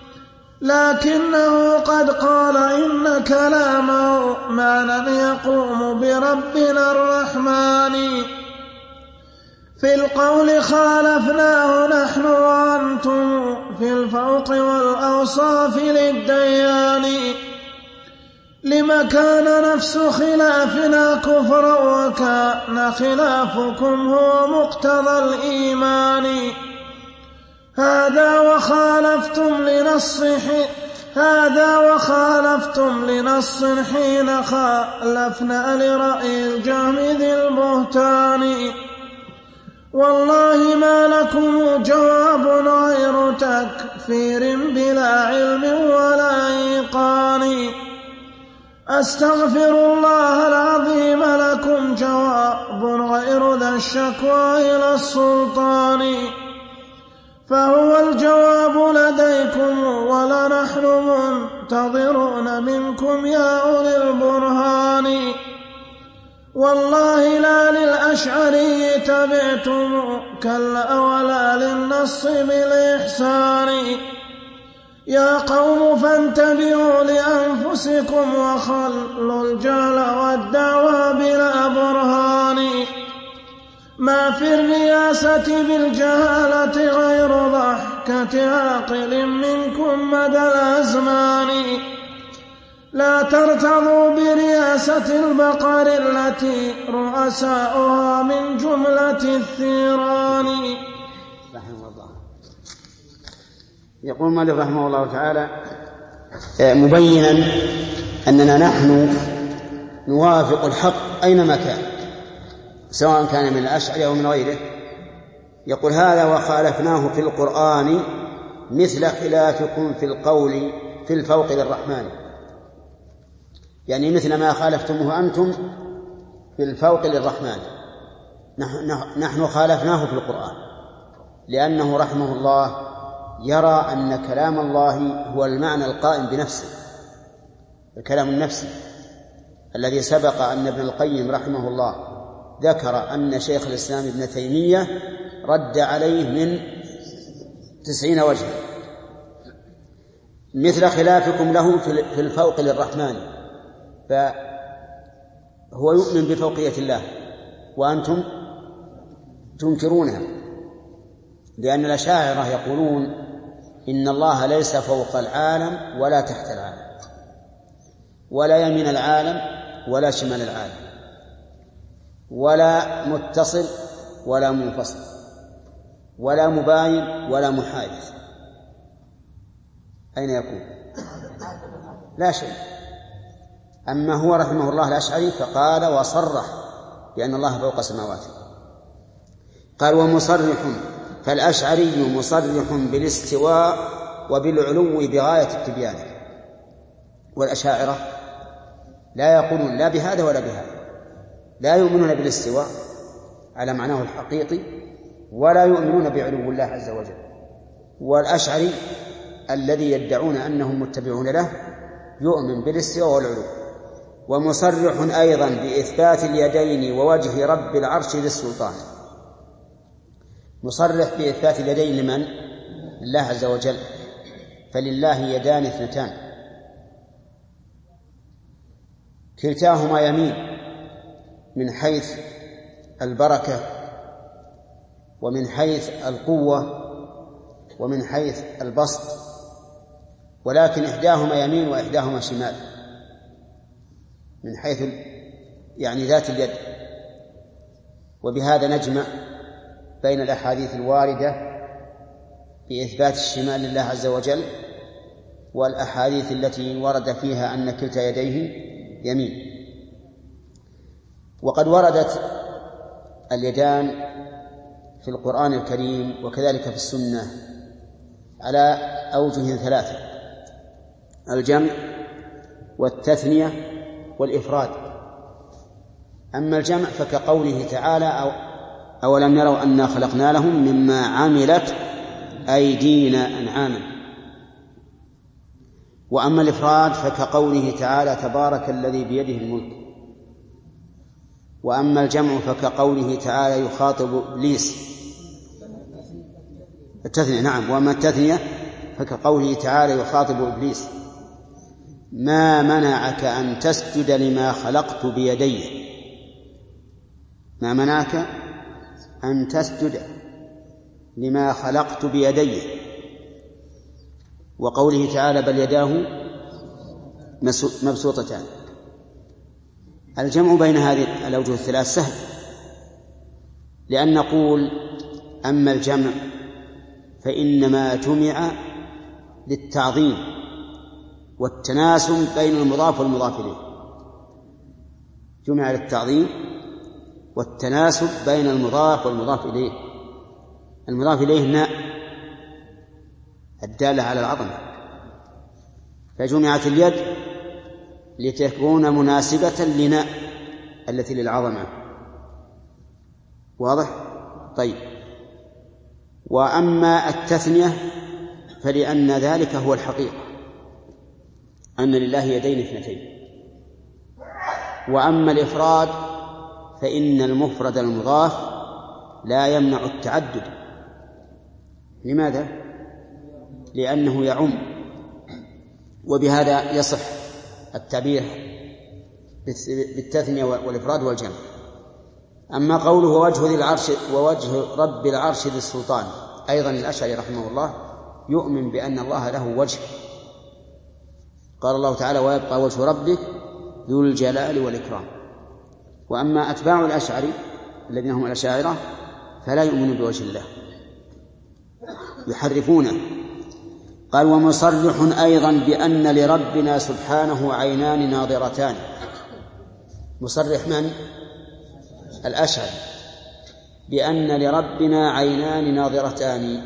لكنه قد قال إن كلامه معنى يقوم بربنا الرحمن. في القول خالفناه نحن وأنتم في الفوق والأوصاف للديان، لما كان نفس خلافنا كفرا وكان خلافكم هو مقتضى الإيمان. هذا وخالفتم لنص هذا وخالفتم لنص حين خالفنا لرأي الجهم ذي البهتان، والله ما لكم جواب غير تكفير بلا علم ولا إيقان. أستغفر الله العظيم لكم جواب غير ذا الشكوى إلى السلطان، فهو الجواب لديكم ولنحن منتظرون منكم يا أولي البرهان. والله لا للأشعري تبعتم كلا ولا للنص بالإحسان. يا قوم فانتبهوا لأنفسكم وخلوا الجهل والدعوى بلا برهان. ما في الرياسة بالجهالة غير ضحكة عاقل منكم مدى الأزمان. لا ترتضوا برياسة البقر التي رؤساؤها من جملة الثيران. رحمه الله. يقول مالك رحمه الله تعالى مبينا أننا نحن نوافق الحق أينما كان، سواء كان من الأشعري أو من غيره. يقول هذا وخالفناه في القرآن مثل خلافكم في القول في الفوق للرحمن، يعني مثل ما خالفتموه أنتم في الفوق للرحمن نحن خالفناه في القرآن، لأنه رحمه الله يرى أن كلام الله هو المعنى القائم بنفسه، الكلام النفسي الذي سبق أن ابن القيم رحمه الله ذكر أن شيخ الإسلام ابن تيمية رد عليه من تسعين وجها. مثل خلافكم له في الفوق للرحمن، فهو يؤمن بفوقية الله وأنتم تنكرونها، لأن الأشاعرة يقولون إن الله ليس فوق العالم ولا تحت العالم ولا يمين العالم ولا شمال العالم ولا متصل ولا منفصل ولا مباين ولا محايد. أين يكون؟ لا شيء. أما هو رحمه الله الأشعري فقال وصرح بأن الله فوق سماواته. قال ومصرح، فالأشعري مصرح بالاستواء وبالعلو بغاية التبيان، والأشاعرة لا يقولون لا بهذا ولا بهذا، لا يؤمنون بالاستواء على معناه الحقيقي ولا يؤمنون بعلو الله عز وجل. والأشعري الذي يدعون أنهم متبعون له يؤمن بالاستواء والعلو. ومصرح أيضا بإثبات اليدين ووجه رب العرش للسلطان، مصرح بإثبات اليدين لمن؟ لله عز وجل، فلله يدان اثنتان كلتاهما يمين من حيث البركة ومن حيث القوة ومن حيث البسط، ولكن إحداهما يمين وإحداهما شمال من حيث يعني ذات اليد. وبهذا نجمع بين الأحاديث الواردة بإثبات الشمال لله عز وجل والأحاديث التي ورد فيها أن كلتا يديه يمين. وقد وردت اليدان في القرآن الكريم وكذلك في السنة على أوجه ثلاثة: الجمع والتثنية والإفراد. أما الجمع فكقوله تعالى أو أولم يروا أنا خلقنا لهم مما عملت أيدينا أنعاما. وأما الإفراد فكقوله تعالى تبارك الذي بيده الملك. وأما الجمع فكقوله تعالى يخاطب إبليس التثنية نعم وأما التثنية فكقوله تعالى يخاطب إبليس ما منعك أن تسجد لما خلقت بيدي، ما منعك أن تسجد لما خلقت بيدي. وقوله تعالى بل يداه مبسوطتان. الجمع بين هذه الأوجه الثلاث سهل، لأن نقول أما الجمع فإنما جمع للتعظيم والتناسب بين المضاف والمضاف إليه، جمع للتعظيم والتناسب بين المضاف والمضاف إليه. المضاف إليه الناء الدالة على العظمة، فجمعت اليد لتكون مناسبة لناء التي للعظمة. واضح؟ طيب. وأما التثنية فلأن ذلك هو الحقيقة، أن لله يدين اثنتين. وأما الإفراد فإن المفرد المضاف لا يمنع التعدد. لماذا؟ لأنه يعم، وبهذا يصح التعبير بالتثنية والإفراد والجمع. أما قوله ووجه ذي العرش ووجه رب العرش ذي السلطان، أيضا الأشعري رحمه الله يؤمن بأن الله له وجه. قال الله تعالى ويبقى وجه ربك ذو الجلال والإكرام. وأما أتباع الأشعري الذين هم الأشاعرة فلا يؤمنون بوجه الله، يحرفونه. قال ومصرح أيضا بأن لربنا سبحانه عينان ناظرتان. مصرح من؟ الأشعري بأن لربنا عينان ناظرتان.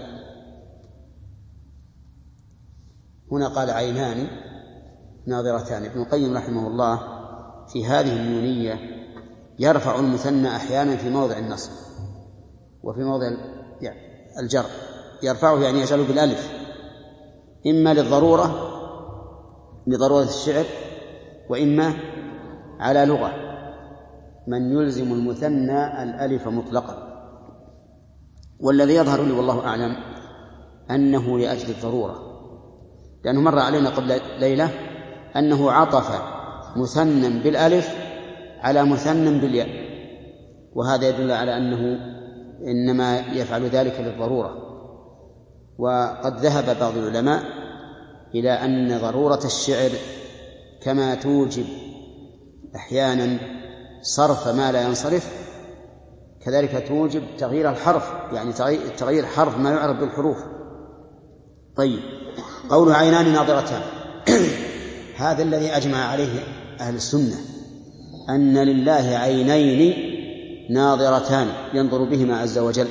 هنا قال عينان ناظرتان. ابن القيم رحمه الله في هذه النونية يرفع المثنى أحيانا في موضع النصب وفي موضع الجر، يرفعه يعني يجعله بالألف، إما للضرورة لضرورة الشعر، وإما على لغة من يلزم المثنى الألف مطلقا. والذي يظهر لي والله أعلم أنه لأجل الضرورة، لأنه مر علينا قبل ليلة أنه عطف مثنى بالألف على مثنى بالياء، وهذا يدل على أنه إنما يفعل ذلك للضرورة. وقد ذهب بعض العلماء إلى أن ضرورة الشعر كما توجب أحيانا صرف ما لا ينصرف كذلك توجب تغيير الحرف، يعني تغيير حرف ما يعرف بالحروف. طيب، قول عينان ناظرتان هذا الذي أجمع عليه أهل السنة، أن لله عينين ناظرتان ينظر بهما عز وجل.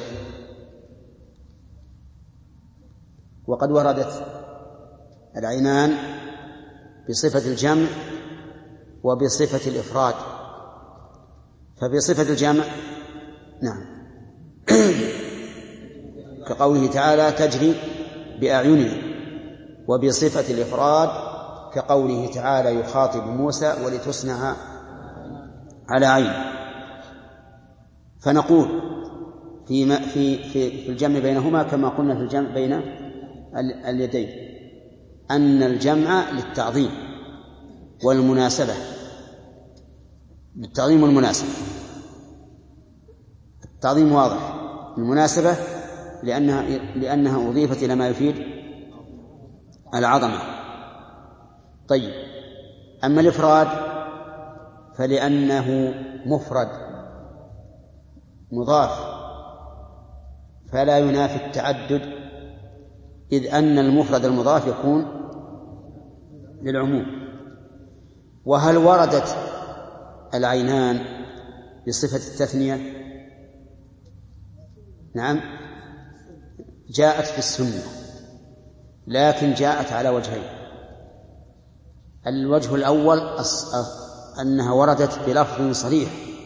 وقد وردت العينان بصفة الجمع وبصفة الإفراد. فبصفة الجمع نعم كقوله تعالى تجري بأعيننا، وبصفة الإفراد كقوله تعالى يخاطب موسى ولتصنع على عين. فنقول في في في الجمع بينهما كما قلنا في الجمع بين اليدين أن الجمع للتعظيم والمناسبة، للتعظيم والمناسبة. التعظيم واضح، المناسبة لأنها لأنها أضيفت إلى ما يفيد العظمة. طيب، أما الإفراد فلأنه مفرد مضاف فلا ينافي التعدد، إذ أن المفرد المضاف يكون للعموم. وهل وردت العينان بصفة التثنية؟ نعم، جاءت في السنة، لكن جاءت على وجهين. الوجه الأول أنها وردت بلفظ صريح،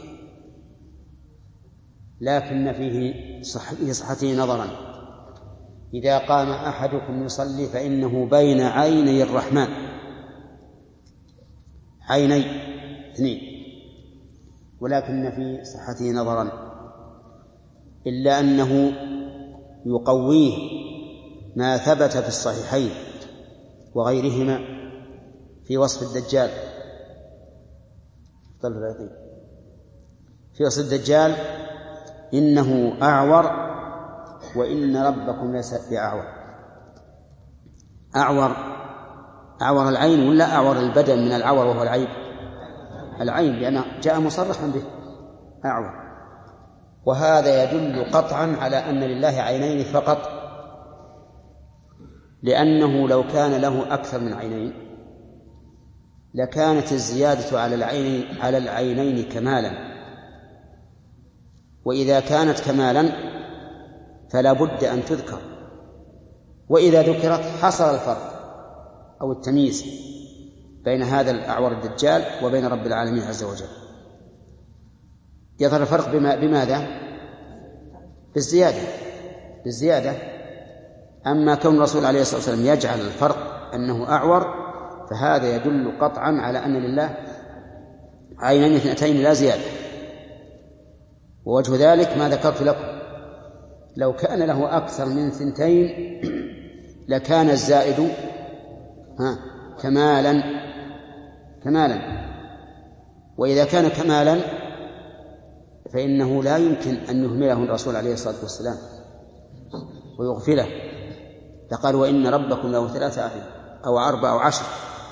لكن فيه صحته نظرا. إذا قام أحدكم يصلي فإنه بين عيني الرحمن، عيني اثنين، ولكن في صحته نظرا، إلا أنه يقويه ما ثبت في الصحيحين وغيرهما في وصف الدجال. في وصف الدجال إنه أعور وإن ربكم ليس بأعور. أعور أعور العين ولا أعور البدن من العور وهو العيب؟ العين، لأنه جاء مصرحا به أعور. وهذا يدل قطعا على أن لله عينين فقط، لأنه لو كان له أكثر من عينين لكانت الزيادة على العين على العينين كمالا، وإذا كانت كمالا فلا بد أن تذكر، وإذا ذكرت حصل الفرق أو التمييز بين هذا الأعور الدجال وبين رب العالمين عز وجل. يظهر الفرق بما بماذا؟ بالزيادة بالزيادة أما كون الرسول عليه الصلاة والسلام يجعل الفرق أنه أعور فهذا يدل قطعا على أن لله عينين اثنتين لا زيادة. ووجه ذلك ما ذكرت لكم، لو كان له أكثر من ثنتين لكان الزائد ها كمالا كمالا وإذا كان كمالا فإنه لا يمكن أن يهمله الرسول عليه الصلاة والسلام ويغفله، فقال وإن ربكم له ثلاثة أعين أو أربع أو عشر،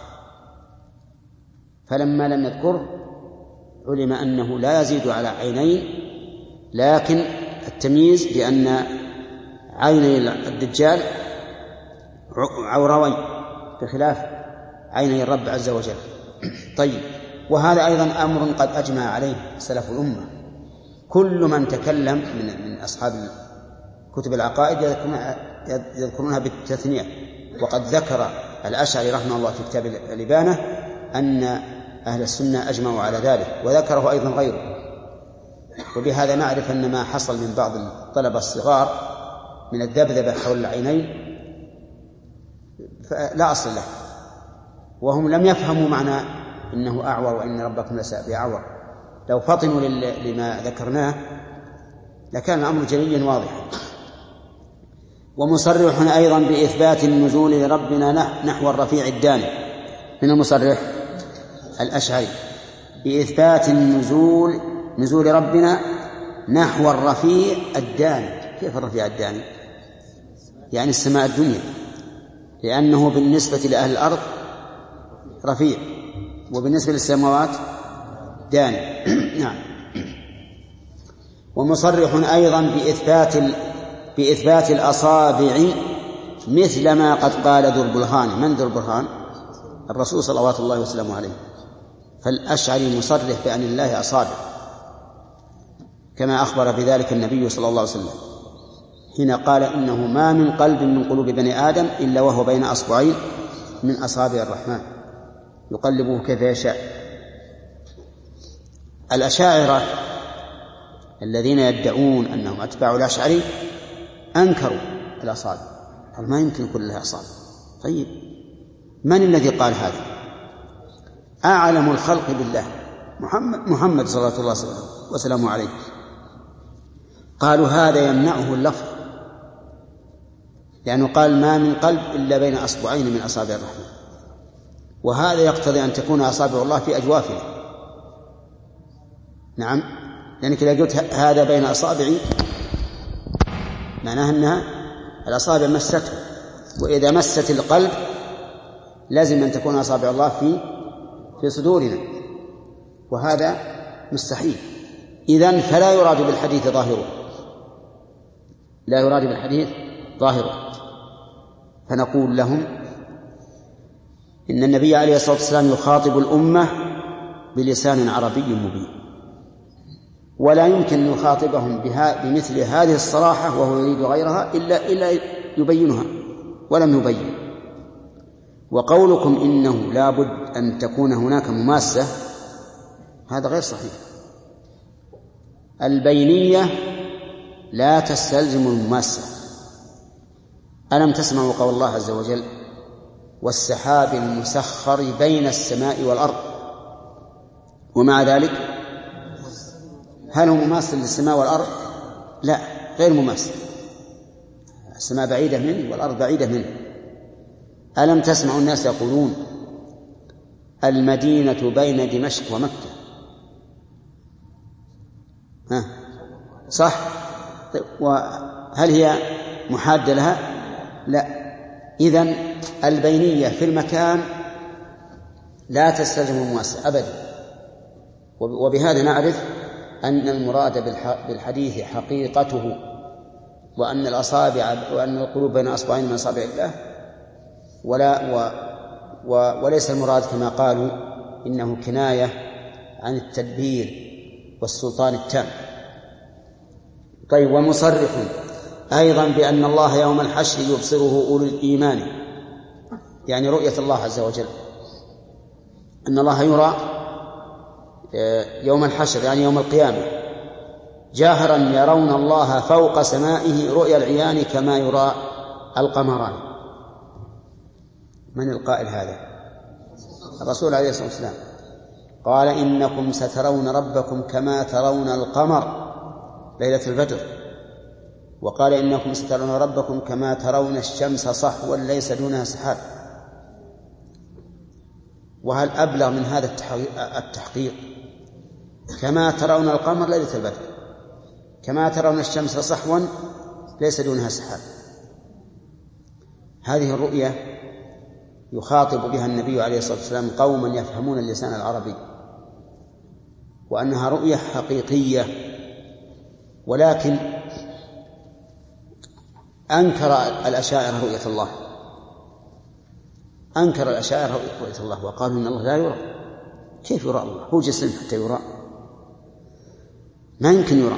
فلما لم يذكر علم أنه لا يزيد على عينين، لكن التمييز بأن عيني الدجال عوروين بخلاف عيني الرب عز وجل. طيب، وهذا أيضا أمر قد أجمع عليه سلف الأمة، كل من تكلم من من أصحاب كتب العقائد يذكرونها بالتثنية، وقد ذكر الأشعري رحمه الله في كتاب الإبانة أن أهل السنة أجمعوا على ذلك، وذكره أيضا غيره. وبهذا نعرف أن ما حصل من بعض الطلبة الصغار من الذبذبة حول العينين لا أصل له، وهم لم يفهموا معنى إنه أعور وإن ربكم ليس بأعور. لو فطنوا لما ذكرناه لكان الأمر جليا واضحا. ومصرح أيضا بإثبات النزول لربنا نحو الرفيع الداني. من المصرح؟ الأشعري، بإثبات النزول نزول ربنا نحو الرفيع الداني. كيف الرفيع الداني؟ يعني السماء الدنيا، لأنه بالنسبة لأهل الأرض رفيع، وبالنسبة للسماوات داني. نعم. ومصرح أيضا بإثبات بإثبات الأصابع مثل ما قد قال ذو البرهان. من ذو البرهان؟ الرسول صلوات الله وسلامه عليه. فالأشعري مصرح بأن الله أصابع، كما أخبر بذلك النبي صلى الله عليه وسلم حين قال إنه ما من قلب من قلوب بني آدم إلا وهو بين أصبعين من أصابع الرحمن يقلبه كيف يشاء. الأشاعرة الذين يدعون أنهم أتباع الأشعري أنكروا الأصابع، قال ما يمكن كل لها أصابع. طيب من الذي قال هذا؟ أعلم الخلق بالله محمد, محمد صلى الله عليه وسلم عليه. قالوا هذا يمنعه اللفظ، لأنه قال ما من قلب إلا بين أصبعين من أصابع الرحمن، وهذا يقتضي أن تكون أصابع الله في أجوافنا. نعم، لأنك إذا قلت هذا بين أصابعي معناها أنها الأصابع مسته، وإذا مست القلب لازم أن تكون أصابع الله في في صدورنا، وهذا مستحيل. إذن فلا يراد بالحديث ظاهره، لا يراد بالحديث ظاهره. فنقول لهم إن النبي عليه الصلاة والسلام يخاطب الأمة بلسان عربي مبين، ولا يمكن أن يخاطبهم بها بمثل هذه الصراحة وهو يريد غيرها إلا إلا يبينها، ولم يبين. وقولكم إنه لا بد أن تكون هناك مماسة هذا غير صحيح. البينية لا تستلزم المماسة. ألم تسمعوا قول الله عز وجل والسحاب المسخر بين السماء والأرض؟ ومع ذلك هل هو مماثل للسماء والأرض؟ لا، غير مماثل. السماء بعيدة منه والأرض بعيدة منه. ألم تسمعوا الناس يقولون المدينة بين دمشق ومكة؟ ها صح؟ وهل هي محادة لها؟ لا. إذن البينية في المكان لا تستلزم المماسة أبدا. وبهذا نعرف أن المراد بالحديث حقيقته، وأن الأصابع وأن القلوب بين أصبعين من أصابع الله، ولا و و وليس المراد كما قالوا إنه كناية عن التدبير والسلطان التام. طيب. ومصرح أيضا بأن الله يوم الحشر يبصره أولو الإيمان، يعني رؤية الله عز وجل، أن الله يرى يوم الحشر يعني يوم القيامة جاهرا، يرون الله فوق سمائه رؤيا العيان كما يرى القمران. من القائل هذا؟ الرسول عليه الصلاة والسلام قال إنكم سترون ربكم كما ترون القمر ليلة البدر، وقال إنكم سترون ربكم كما ترون الشمس صحوا ليس دونها سحاب. وهل أبلغ من هذا التحقيق؟ كما ترون القمر ليلة البدر، كما ترون الشمس صحوا ليس دونها سحاب. هذه الرؤية يخاطب بها النبي عليه الصلاة والسلام قوما يفهمون اللسان العربي، وأنها رؤية حقيقية. ولكن أنكر الأشاعرة رؤية الله، أنكر الأشاعرة رؤية الله وقالوا إن الله لا يرى. كيف يرى الله؟ هو جسم حتى يرى. ما يمكن يرى.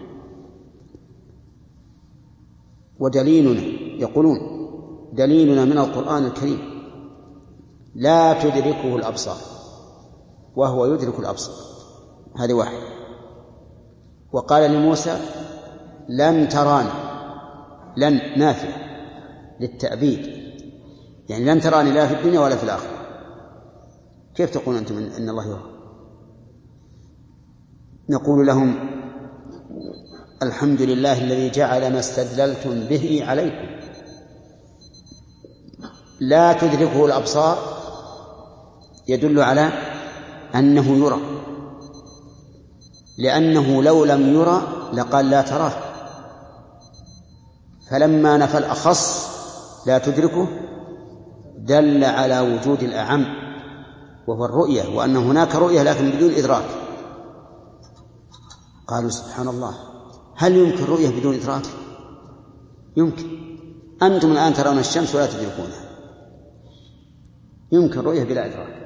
ودليلنا يقولون دليلنا من القرآن الكريم لا تدركه الأبصار وهو يدرك الأبصار، هذه واحد. وقال لموسى لن تراني، لن نافية للتأبيد، يعني لن تراني لا في الدنيا ولا في الآخرة. كيف تقول أنتم إن الله يرى؟ نقول لهم الحمد لله الذي جعل ما استدللتم به عليكم. لا تدركه الأبصار يدل على أنه يرى، لأنه لو لم يرى لقال لا تراه، فلما نفى الأخص لا تدركه دل على وجود الأعم وهو الرؤية، وأن هناك رؤية لكن بدون إدراك. قالوا سبحان الله، هل يمكن رؤية بدون إدراك؟ يمكن. أنتم الآن ترون الشمس ولا تدركونها، يمكن رؤية بلا إدراك.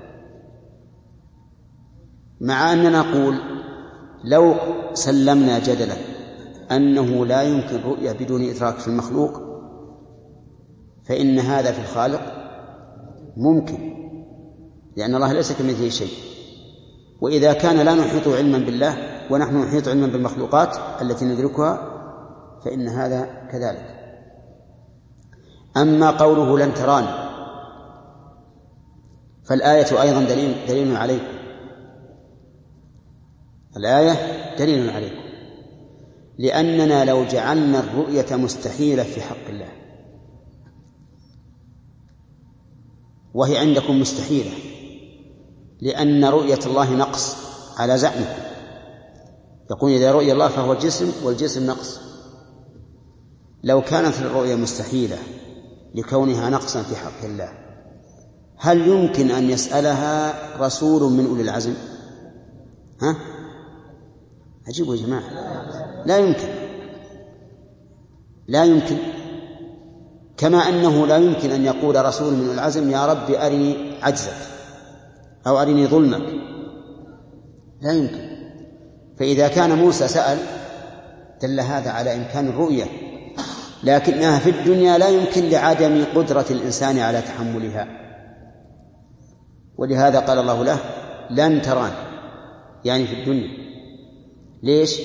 مع أننا نقول لو سلمنا جدلا أنه لا يمكن رؤية بدون إدراك في المخلوق، فإن هذا في الخالق ممكن، لأن الله ليس كمثله شيء. وإذا كان لا نحيط علما بالله ونحن نحيط علما بالمخلوقات التي ندركها فإن هذا كذلك. أما قوله لن تراني فالآية أيضا دليل, دليل عليكم، الآية دليل عليكم، لأننا لو جعلنا الرؤية مستحيلة في حق الله وهي عندكم مستحيلة، لأن رؤية الله نقص على زعمكم، يقول إذا رؤي الله فهو جسم والجسم نقص. لو كانت الرؤية مستحيلة لكونها نقصا في حق الله، هل يمكن أن يسألها رسول من أولي العزم؟ ها؟ عجيبوا يا جماعة، لا يمكن، لا يمكن. كما أنه لا يمكن أن يقول رسول من العزم يا رب أرني عجزك أو أرني ظلمك، لا يمكن. فإذا كان موسى سأل دل هذا على إمكان الرؤية، لكنها في الدنيا لا يمكن لعدم قدرة الإنسان على تحملها، ولهذا قال الله له لن تراني، يعني في الدنيا. ليش؟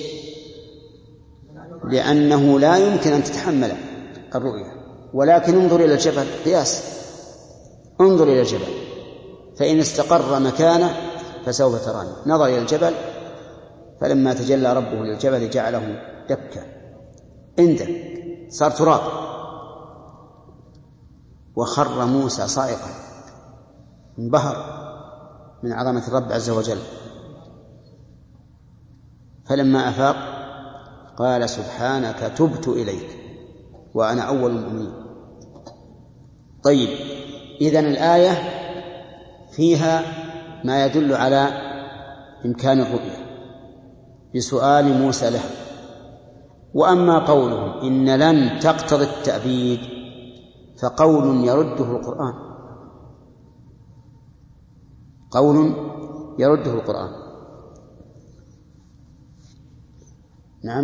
لأنه لا يمكن أن تتحمل الرؤية. ولكن انظر إلى الجبل، قياس، انظر إلى الجبل فإن استقر مكانه فسوف تراني. نظر إلى الجبل فلما تجلى ربه للجبل جعله دكا عنده صار تراب، وخر موسى صائقا، انبهر من عظمة الرب عز وجل. فلما أفاق قال سبحانك تبت إليك وأنا أول المؤمنين. طيب، إذن الآية فيها ما يدل على إمكان الرؤية بسؤال موسى له. وأما قوله إن لن تقتضي التأبيد فقول يرده القرآن، قول يرده القرآن. نعم،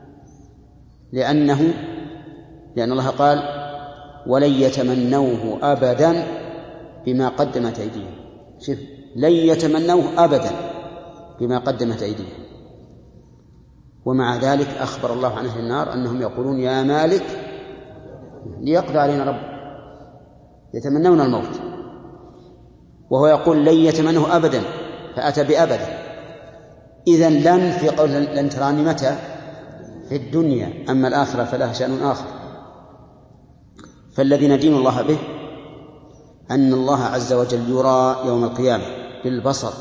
لأنه لأن الله قال ولن يتمنوه أبدا بما قدمت أيديهم. شوف، لن يتمنوه أبدا بما قدمت أيديهم. ومع ذلك أخبر الله عن أهل النار أنهم يقولون يا مالك ليقضي علينا رب، يتمنون الموت، وهو يقول لن يتمنوه أبدا فأتى بأبدا. إذن لن في قول لن تراني متى؟ في الدنيا، أما الآخرة فلها شأن آخر. فالذي ندين الله به أن الله عز وجل يرى يوم القيامة بالبصر،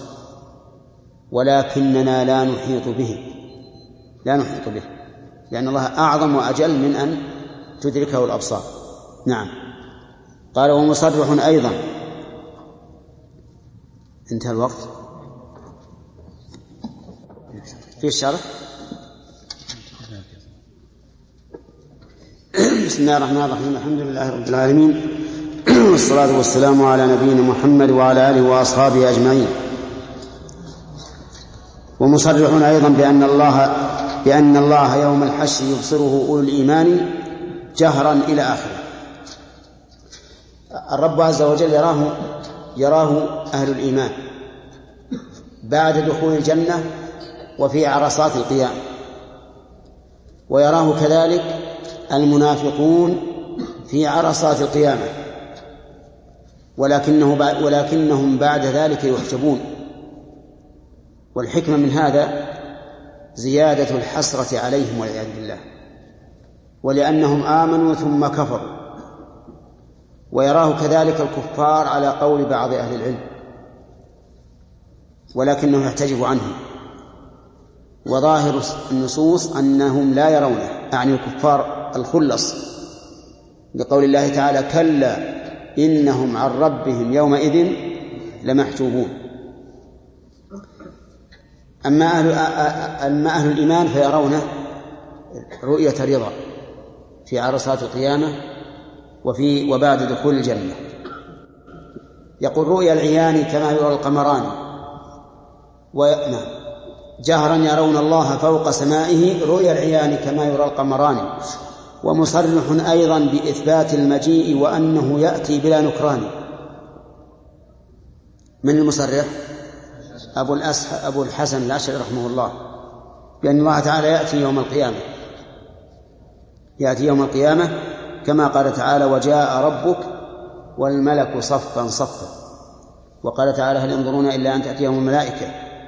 ولكننا لا نحيط به، لا نحيط به لأن الله أعظم وأجل من أن تدركه الأبصار. نعم. قال ومصرح أيضا. انتهى الوقت في الشرح. بسم الله الرحمن الرحيم، الحمد لله رب العالمين، والصلاة والسلام على نبينا محمد وعلى آله وأصحابه أجمعين. ومصرحون أيضا بأن الله بأن الله يوم الحشر يبصره أولو الإيمان جهرا إلى آخره. الرب عز وجل يراه يراه أهل الإيمان بعد دخول الجنة وفي عرصات القيامة، ويراه كذلك المنافقون في عرصات القيامة، ولكنه ولكنهم بعد ذلك يحجبون. والحكمة من هذا زيادة الحسرة عليهم والعياذ بالله، ولأنهم آمنوا ثم كفروا. ويراه كذلك الكفار على قول بعض أهل العلم، ولكنه يحتجب عنهم. وظاهر النصوص أنهم لا يرونه، يعني الكفار الخلص، لقول الله تعالى: كلا إنهم عن ربهم يومئذ لمحجوبون. أما أهل, أما أهل الإيمان فيرونه رؤية رضا في عرصات القيامة وفي وبعد دخول الجنة. يقول: رؤيا العيان كما يرى القمران ونعم جهرا يرون الله فوق سمائه رؤيا العيان كما يرى القمران. ومصرح أيضا بإثبات المجيء وأنه يأتي بلا نكران. من المصرح؟ أبو, أبو الحسن الأشعري رحمه الله، بأن الله تعالى يأتي يوم القيامة يأتي يوم القيامة كما قال تعالى: وجاء ربك والملك صفا صفا. وقال تعالى: هل ينظرون إلا أن تأتيهم الملائكة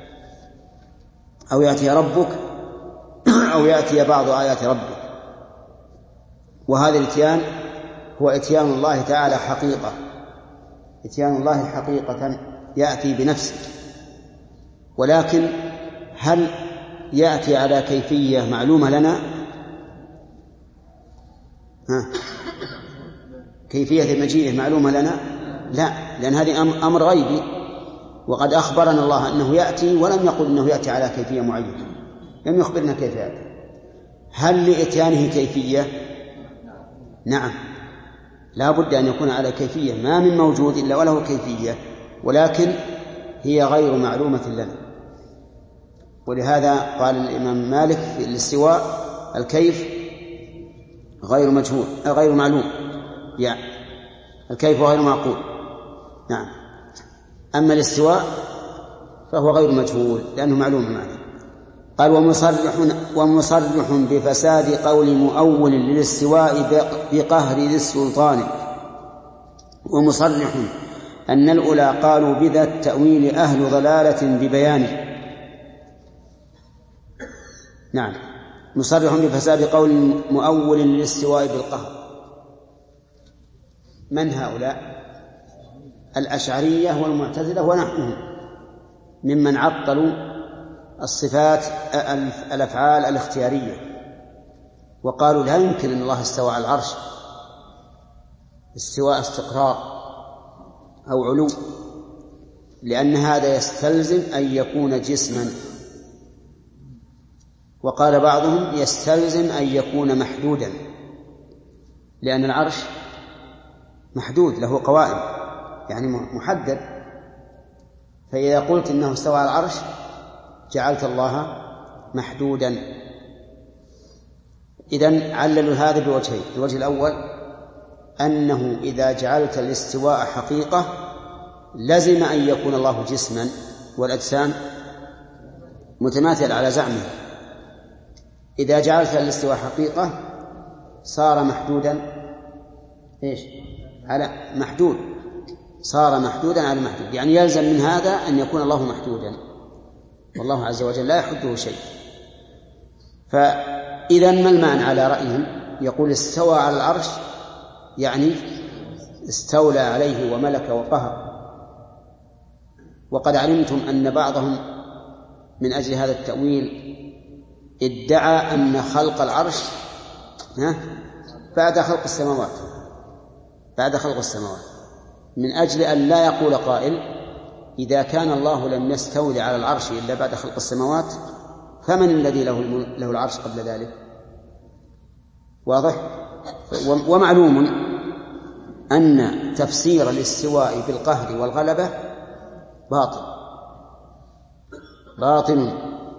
أو يأتي ربك أو يأتي بعض آيات ربك. وهذا الاتيان هو اتيان الله تعالى حقيقة، اتيان الله حقيقة يأتي بنفسه. ولكن هل يأتي على كيفية معلومة لنا؟ ها؟ كيفية مجيئه معلومة لنا؟ لا، لأن هذه أمر غيبي، وقد أخبرنا الله أنه يأتي ولم يقل أنه يأتي على كيفية معينة، لم يخبرنا كيف يأتي. هل لإتيانه كيفية؟ نعم، لا بد أن يكون على كيفية، ما من موجود إلا وله كيفية، ولكن هي غير معلومة لنا. ولهذا قال الإمام مالك في الاستواء: الكيف غير مجهول غير معلوم، يعني الكيف غير معقول. نعم، أما الاستواء فهو غير مجهول لأنه معلوم معنى. قال: ومصرح, ومصرح بفساد قول مؤول للاستواء بقهر ذي السلطان. ومصرح أن الأولى قالوا بذا التأويل أهل ضلالة ببيانه. نعم، مصرح بفساد قول مؤول للاستواء بالقهر. من هؤلاء؟ الأشعرية والمعتزلة ونحوهم ممن عطلوا الصفات الأفعال الاختيارية، وقالوا لا يمكن أن الله استوى على العرش استواء استقرار أو علو، لأن هذا يستلزم أن يكون جسما. وقال بعضهم يستلزم أن يكون محدودا، لأن العرش محدود له قوائم، يعني محدد. فإذا قلت إنه استوى على العرش جعلت الله محدودا. إذن عللوا هذا بوجهين: الوجه الأول أنه إذا جعلت الاستواء حقيقة لزم أن يكون الله جسما والأجسام متماثلة على زعمه. إذا جعلت الاستواء حقيقة صار محدودا إيش؟ على محدود، صار محدودا على محدود، يعني يلزم من هذا أن يكون الله محدودا، والله عز وجل لا يحده شيء. فإذا ما المعنى على رأيهم؟ يقول استوى على العرش يعني استولى عليه وملك وقهر. وقد علمتم أن بعضهم من أجل هذا التأويل ادعى أن خلق العرش بعد خلق السماوات بعد خلق السماوات من أجل أن لا يقول قائل: إذا كان الله لم يستولي على العرش إلا بعد خلق السماوات فمن الذي له له العرش قبل ذلك؟ واضح؟ ومعلوم أن تفسير الاستواء بالقهر والغلبة باطل باطل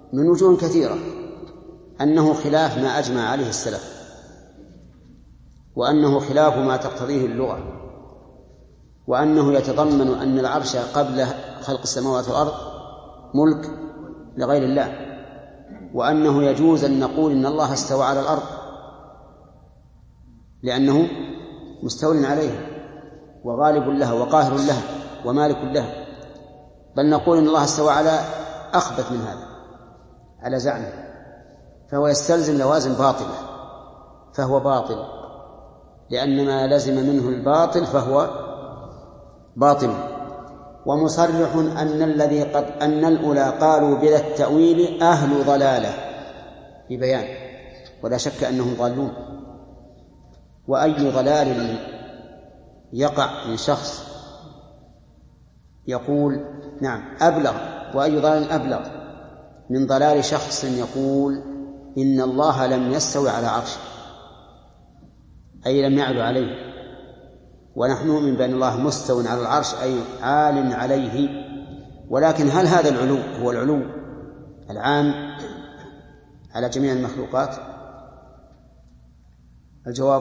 من وجوه كثيرة أنه خلاف ما أجمع عليه السلف، وأنه خلاف ما تقتضيه اللغة، وأنه يتضمن أن العرش قبل خلق السماوات والأرض ملك لغير الله، وأنه يجوز أن نقول إن الله استوى على الأرض لأنه مستول عليها وغالب لها وقاهر لها ومالك لها، بل نقول إن الله استوى على أخبث من هذا على زعمه، فهو يستلزم لوازم باطلة، فهو باطل، لأن ما لزم منه الباطل فهو باطل. ومصرح أن الذي قد أن الأولى قالوا بلا التأويل أهل ضلالة ببيان، ولا شك أنهم ضالون. وأي ضلال يقع من شخص يقول نعم أبلغ، وأي ضلال أبلغ من ضلال شخص يقول إن الله لم يستوي على عرشه، أي لم يعلو عليه، ونحن نؤمن بأن الله مستو على العرش أي عال عليه. ولكن هل هذا العلو هو العلو العام على جميع المخلوقات؟ الجواب: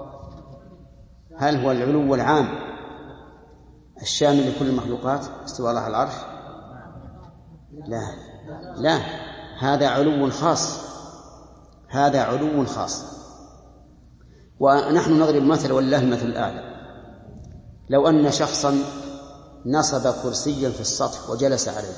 هل هو العلو العام الشامل لكل المخلوقات استواء الله على العرش؟ لا لا، هذا علو خاص، هذا علو خاص. ونحن نضرب مثل ولله المثل الأعلى. لو أن شخصا نصب كرسيا في السطح وجلس عليه،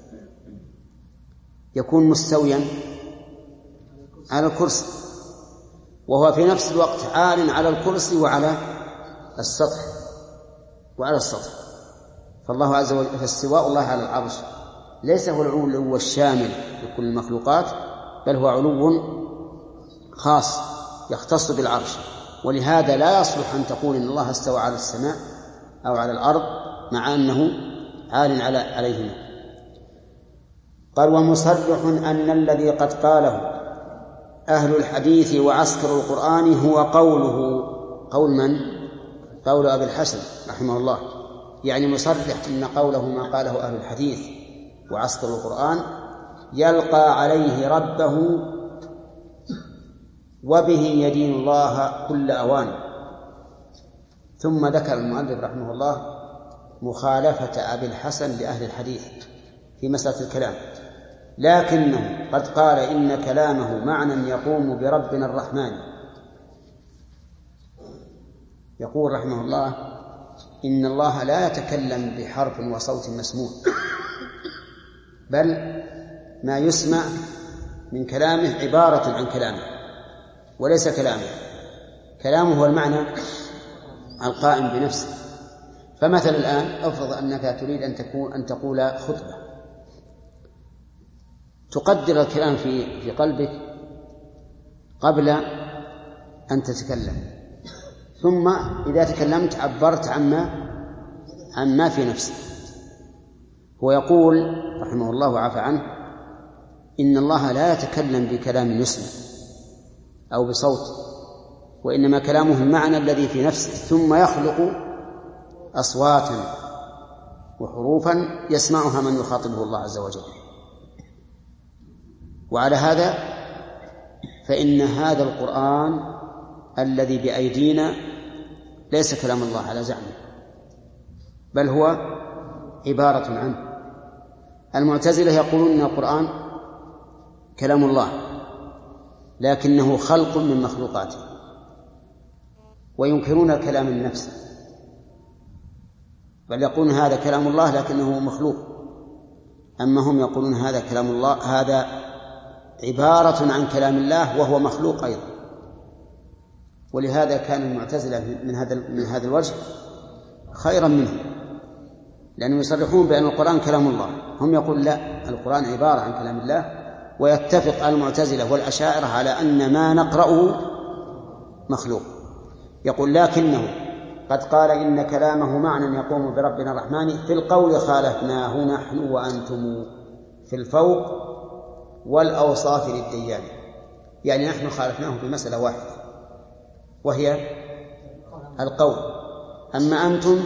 يكون مستويا على الكرسي، وهو في نفس الوقت عال على الكرسي وعلى السطح وعلى السطح. فالله عز وجل فاستواء الله على العرش ليس هو العلو الشامل لكل المخلوقات، بل هو علو خاص يختص بالعرش. ولهذا لا يصلح أن تقول إن الله استوى على السماء أو على الأرض مع أنه عال على عليهما. قال: ومصرح أن الذي قد قاله أهل الحديث وعسكر القرآن هو قوله. قول من؟ قول أبي الحسن رحمه الله، يعني مصرح أن قوله ما قاله أهل الحديث وعسكر القرآن يلقى عليه ربه وبه يدين الله كل أوان. ثم ذكر المؤلف رحمه الله مخالفة أبي الحسن لأهل الحديث في مسألة الكلام، لكنه قد قال إن كلامه معنى يقوم بربنا الرحمن. يقول رحمه الله إن الله لا يتكلم بحرف وصوت مسموع، بل ما يسمع من كلامه عبارة عن كلامه وليس كلامه. كلامه هو المعنى القائم بنفسه. فمثل الآن أفرض أنك تريد أن تكون أن تقول خطبة، تقدر الكلام في في قلبك قبل أن تتكلم، ثم إذا تكلمت عبرت عما عما في نفسك. هو يقول رحمه الله وعفى عنه إن الله لا يتكلم بكلام يسمع أو بصوت، وإنما كلامه المعنى الذي في نفسه، ثم يخلق أصواتا وحروفا يسمعها من يخاطبه الله عز وجل. وعلى هذا فإن هذا القرآن الذي بأيدينا ليس كلام الله على زعمه، بل هو عبارة عنه. المعتزلة يقولون أن القرآن كلام الله لكنه خلق من مخلوقاته، وينكرون كلام النفس، بل يقولون هذا كلام الله لكنه مخلوق. أما هم يقولون هذا كلام الله، هذا عبارة عن كلام الله وهو مخلوق أيضا. ولهذا كان المعتزلة من هذا من هذا الوجه خيرا منهم، لأنهم يصرحون بأن القرآن كلام الله، هم يقول لا، القرآن عبارة عن كلام الله. ويتفق المعتزلة والأشاعرة على أن ما نقرأه مخلوق. يقول لكنه قد قال إن كلامه معنى يقوم بربنا الرحمن، في القول خالفناه نحن وأنتم في الفوق والأوصاف للديان. يعني نحن خالفناه بمسألة واحدة وهي القول، أما أنتم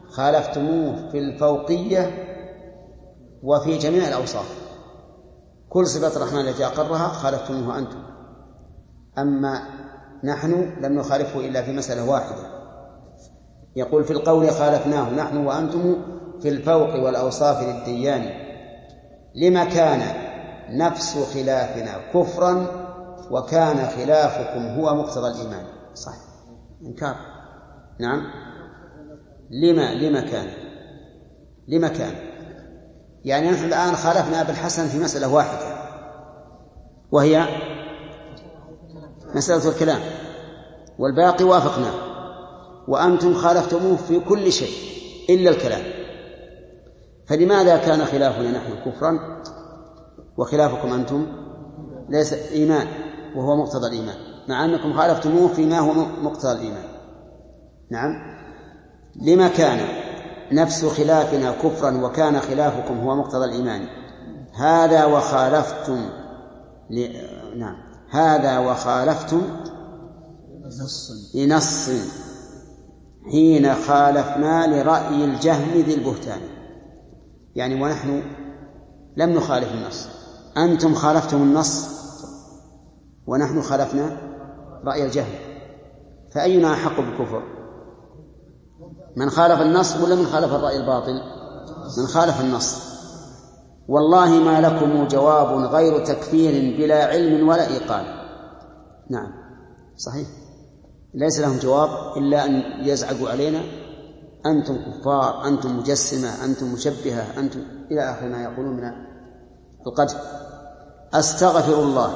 خالفتموه في الفوقية وفي جميع الأوصاف كل صفات الرحمن التي أقرها خالفتموها أنتم، أما نحن لم نخالفه إلا في مسألة واحدة. يقول في القول خالفناه نحن وأنتم في الفوق والأوصاف للديان، لما كان نفس خلافنا كفرا وكان خلافكم هو مقتضى الإيمان. صح، إنكار. نعم، لما لما كان لما كان يعني نحن الآن خالفنا أبا الحسن في مسألة واحدة وهي مسألة الكلام، والباقي وافقناه، وأنتم خالفتموه في كل شيء إلا الكلام. فلماذا كان خلافنا نحن كفرا وخلافكم أنتم ليس إيمان وهو مقتضى الإيمان، مع أنكم خالفتموه فيما هو مقتضى الإيمان؟ نعم، لما كان نفس خلافنا كفرا وكان خلافكم هو مقتضى الإيمان. هذا وخالفتم ل... نعم هذا وخالفتم لنص حين خالفنا لرأي الجهم ذي البهتان. يعني ونحن لم نخالف النص، أنتم خالفتم النص ونحن خالفنا رأي الجهم، فأينا أحق بالكفر؟ من خالف النص ولا من خالف الرأي الباطل؟ من خالف النص. والله ما لكم جواب غير تكفير بلا علم ولا إيقان. نعم صحيح، ليس لهم جواب إلا أن يزعقوا علينا أنتم كفار، أنتم مجسمة، أنتم مشبهة، أنتم إلى آخر ما يقولون من القدر. أستغفر الله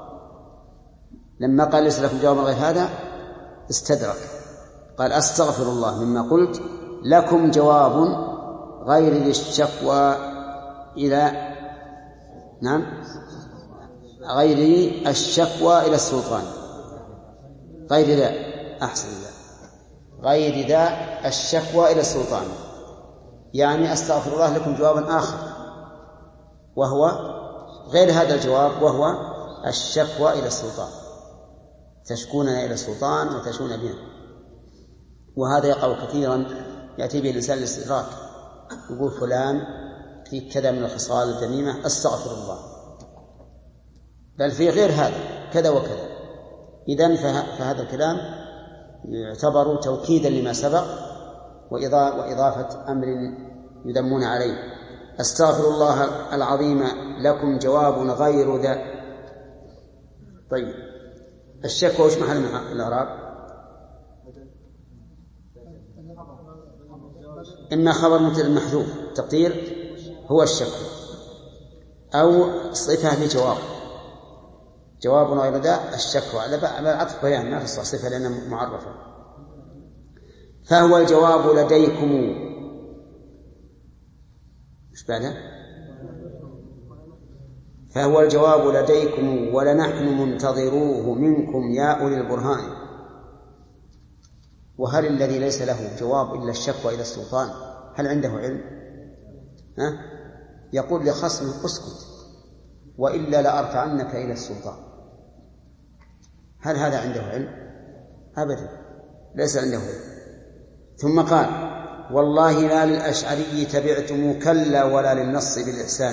لما قال ليس لكم جواب غير هذا استدرك، قال أستغفر الله مما قلت لكم جواب غير ذي الشكوى إلى نعم غير الشكوى إلى السلطان، غير ذا أحسن ذا غير ذا الشكوى إلى السلطان. يعني أستغفر الله لكم جوابا آخر وهو غير هذا الجواب، وهو الشكوى إلى السلطان، تشكوننا إلى السلطان وتشون بنا. وهذا يقع كثيرا، يأتي به الإنسان الاستدراك، يقول فلان في كذا من الخصال الذميمة أستغفر الله، بل في غير هذا كذا وكذا. إذن فهذا الكلام يعتبر توكيدا لما سبق وإضافة أمر يذمون عليه. أستغفر الله العظيم لكم جواب غير ذا. طيب الشكوى وش محل الإعراب؟ إما خبر مبتدأ محذوف تقدير هو الشكوى، أو صفة لجواب، جواب غير ذا الشكوى على عطف بيان ما تصح صفة لأنها معرفة. فهو الجواب لديكم مش بعدها فهو الجواب لديكم ولنحن منتظروه منكم يا أولي البرهان. وهل الذي ليس له جواب إلا الشكوى إلى السلطان هل عنده علم؟ ها؟ يقول لخصمه اسكت وإلا لأرفعنك إلى السلطان. هل هذا عنده علم؟ أبدا ليس عنده علم. ثم قال والله لا للأشعري تبعتم كلا ولا للنص بالإحسان.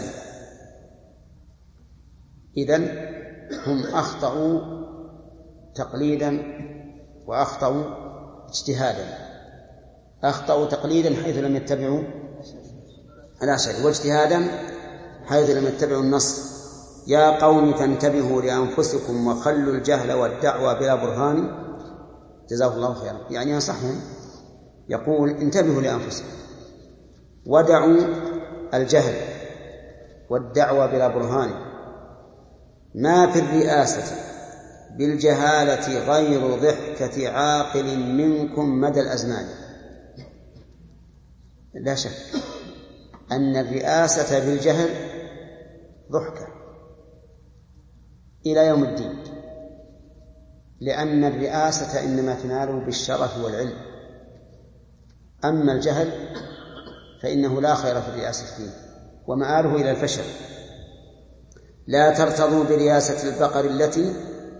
إذن هم أخطأوا تقليدا وأخطأوا اجتهادا. أخطأوا تقليدا حيث لم يتبعوا الأشعري، واجتهادا حيث لم يتبعوا النص. يا قوم فانتبهوا لأنفسكم وخلوا الجهل والدعوى بلا برهان. جزاه الله خيرا، يعني ينصحهم، يقول انتبهوا لأنفسكم ودعوا الجهل والدعوى بلا برهان. ما في الرئاسة بالجهالة غير ضحكة عاقل منكم مدى الأزمان. لا شك أن الرئاسة بالجهل ضحكة إلى يوم الدين، لأن الرئاسة إنما تنال بالشرف والعلم، أما الجهل فإنه لا خير في الرئاسة فيه ومآله إلى الفشل. لا ترتضوا برئاسة البقر التي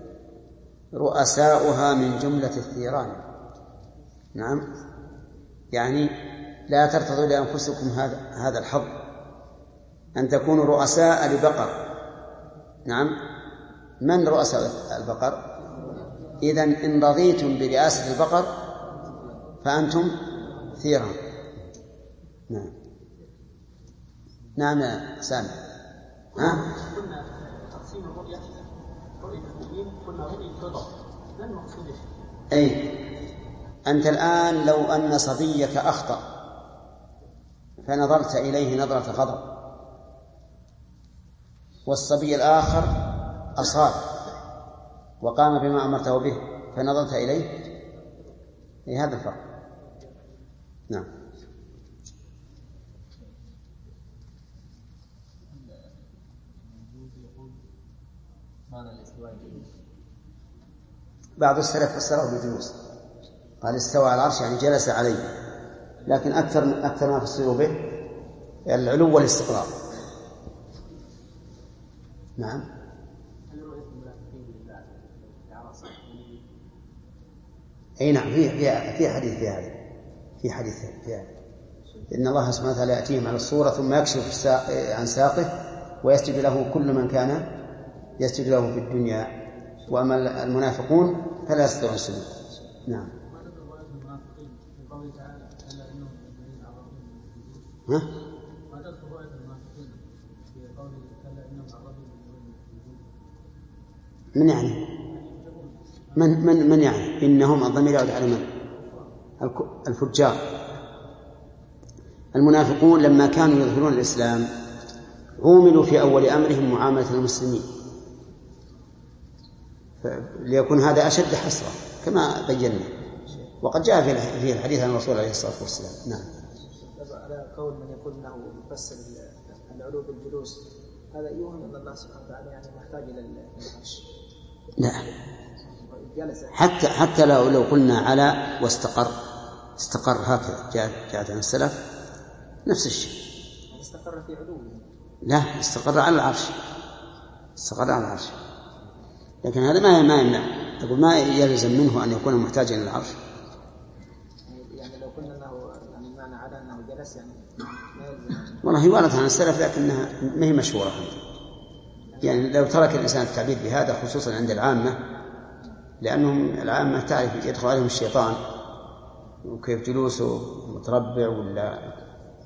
رؤساؤها من جملة الثيران. نعم، يعني لا ترتضوا لأنفسكم هذا هذا الحظ أن تكونوا رؤساء لبقر نعم. من رؤساء البقر؟ إذن إن رضيتم برئاسة البقر فأنتم ثيران. نعم. نعم يا سامي. ها؟ قلنا تقسيم الرؤية رؤية المؤمنين قلنا رؤية الرضا، ما المقصود؟ أي أنت الآن لو أن صبيك أخطأ فنظرت إليه نظرة غضب، والصبي الآخر أصاب وقام بما أمرته به فنظرت إليه، أي هذا الفرق. نعم. بعض السلف فسره بالجلوس، قال استوى على العرش يعني جلس عليه، لكن أكثر أكثر ما فسروا به العلو والاستقرار. نعم. أي نعم، في في في حديث في هذا، في حديث في هذا إن الله سبحانه وتعالى يأتيهم على الصورة ثم يكشف عن ساقه ويسجد له كل من كان يسجد له في الدنيا، وأما المنافقون فلا يستطيعون السجود. نعم. ها؟ من يعني من من من يعني إنهم الضمير يعود على من؟ الفجار. المنافقون لما كانوا يظهرون الإسلام عوملوا في أول أمرهم معاملة المسلمين، ليكون هذا أشد حسرة كما بينا، وقد جاء في الحديث عن الرسول عليه الصلاة والسلام. نعم. على قول من يقول أنه يفسر العلو بالجلوس، هذا يوهم أن الله سبحانه وتعالى يعني محتاج إلى العرش. لا، حتى حتى لو لو قلنا على واستقر، استقر هكذا جاءت جاءت عن السلف نفس الشيء. استقر في علوه. لا، استقر على العرش، استقر على العرش، لكن هذا ما ما يمنع، أقول ما يلزم منه أن يكون محتاجا إلى العرش. يعني لو قلنا أنه يعني معنى على أنه جلس يعني ما يلزم. والله وردت عن السلف لكنها ما هي مشهورة عندي. يعني لو ترك الإنسان التعبير بهذا خصوصا عند العامة، لأنهم العامة تعرف يدخل عليهم الشيطان وكيف جلوسه متربع ولا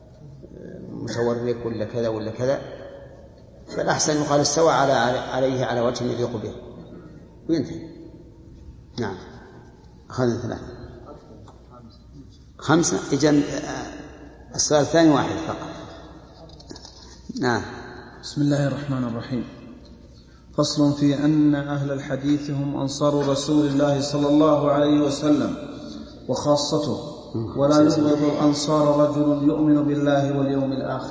متورك ولا كذا ولا كذا، فالأحسن يقال استوى على عليه على وجه يليق به وينتهي. نعم. أخذنا ثلاثة خمسة. إجن السؤال الثاني واحد فقط. نعم. بسم الله الرحمن الرحيم. فصل في أن أهل الحديث هم أنصار رسول الله صلى الله عليه وسلم وخاصته، ولا يبغض الأنصار رجل يؤمن بالله واليوم الآخر.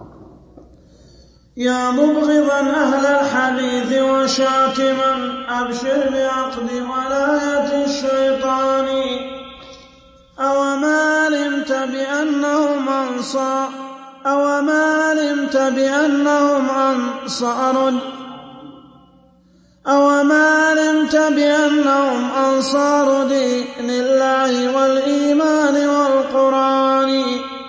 يا مبغضا أهل الحديث وشاتما أبشر بعقد ولاية الشيطان، أوما علمت بأنهم أنصار أوما علمت بأنهم أنصار أوما علمت بأنهم أنصار دين الله والإيمان والقرآن،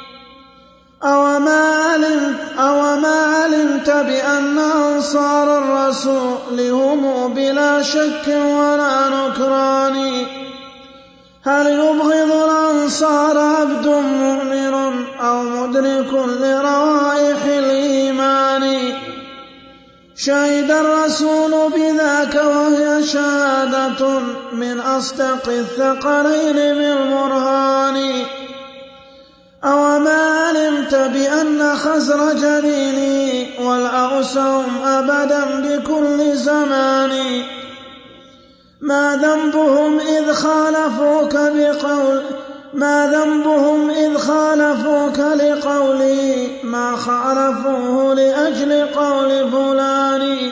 أوما علمت, أوما علمت بأن أنصار الرسول هم بلا شك ولا نكران، هل يبغض الأنصار عبد مؤمن أو مدرك لروائح الإيمان، شهد الرسول بذاك وهي شهادة من أصدق الثقلين بالبرهان، أوما علمت بأن خزرج ديني والأوس هم أبدا بكل زمان، ما ذنبهم إذ خالفوك بقول ما ذنبهم إذ خالفوك لقولي ما خالفوه لأجل قول فلان،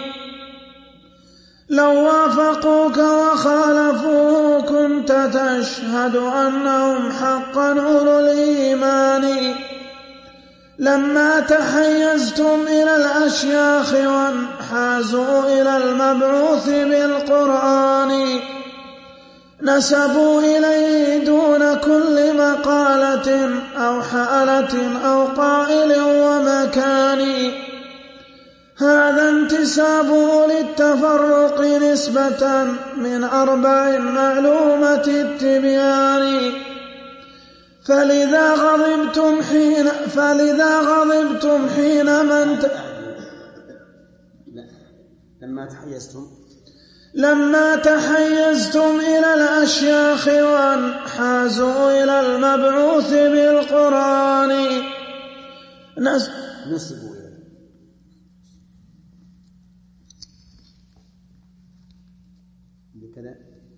لو وافقوك وخالفوه كنت تشهد أنهم حقا أولو الإيمان، لما تحيزتم إلى الأشياخ وانحازوا إلى المبعوث بالقرآن، نسبوا إليه دون كل مقالة أو حالة أو قائل ومكان، هذا انتسابه للتفرق نسبة من أربع معلومة التبيان. فلذا غضبتم حين فلذا غضبتم حين من ت... لما تحيزتم لما تحيزتم إلى الأشياخ وانحازوا إلى المبعوث بالقرآن. نس... نسبوا إليه بكذا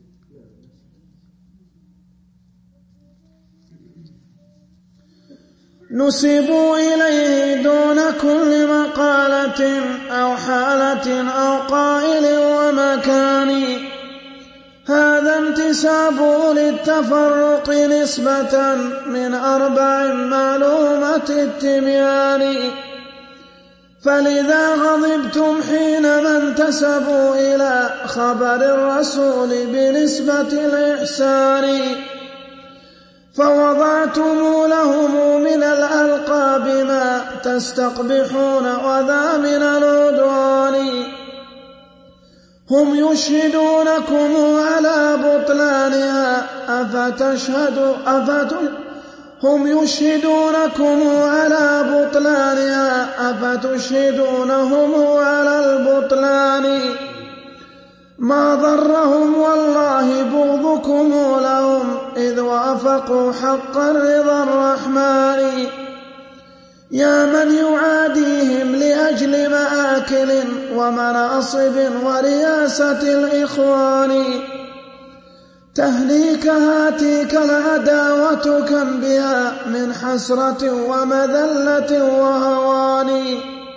نسبوا إليه دون كل مقالة أو حالة أو قائل ومكان. هذا انتسابه للتفرق نسبة من أربع معلومة التبيان. فلذا غضبتم حين ما انتسبوا إلى خبر الرسول بنسبة الإحسان. فوضعتم لهم من الألقاب ما تستقبحون وذا من العدوان. هم يشهدونكم على بطلانها أفتشهدوا أفت هم يشهدونكم على بطلانها أفتشهدونهم على البطلان. ما ضرهم والله بغضكم لهم إذ وافقوا حق الرضا الرحمن. يا من يعاديهم لأجل مآكل ومناصب ورياسة الإخوان. تهليك هاتيك العداوة كم بها من حسرة ومذلة وهوان.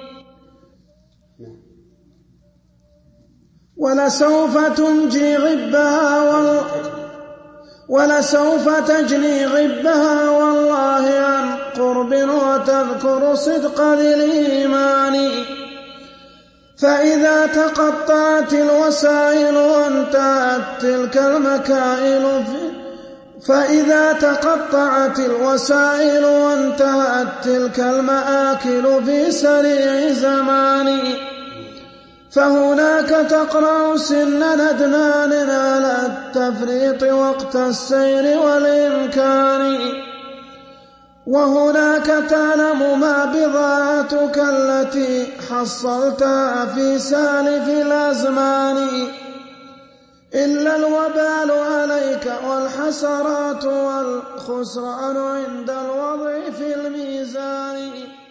ولسوف تنجي غبها وال... ولسوف تجني غبها والله عن قرب وتذكر صدق ذي الإيمان. فإذا تقطعت الوسائل وانتهت تلك المكائل في فإذا تقطعت الوسائل وانتهت تلك المآكل في سريع زمان. فهناك تقرع سن ندنان على التفريط وقت السير والإمكان. وهناك تعلم ما بضاعتك التي حصلتها في سالف الأزمان. إلا الوبال عليك والحسرات والخسران عند الوضع في الميزان.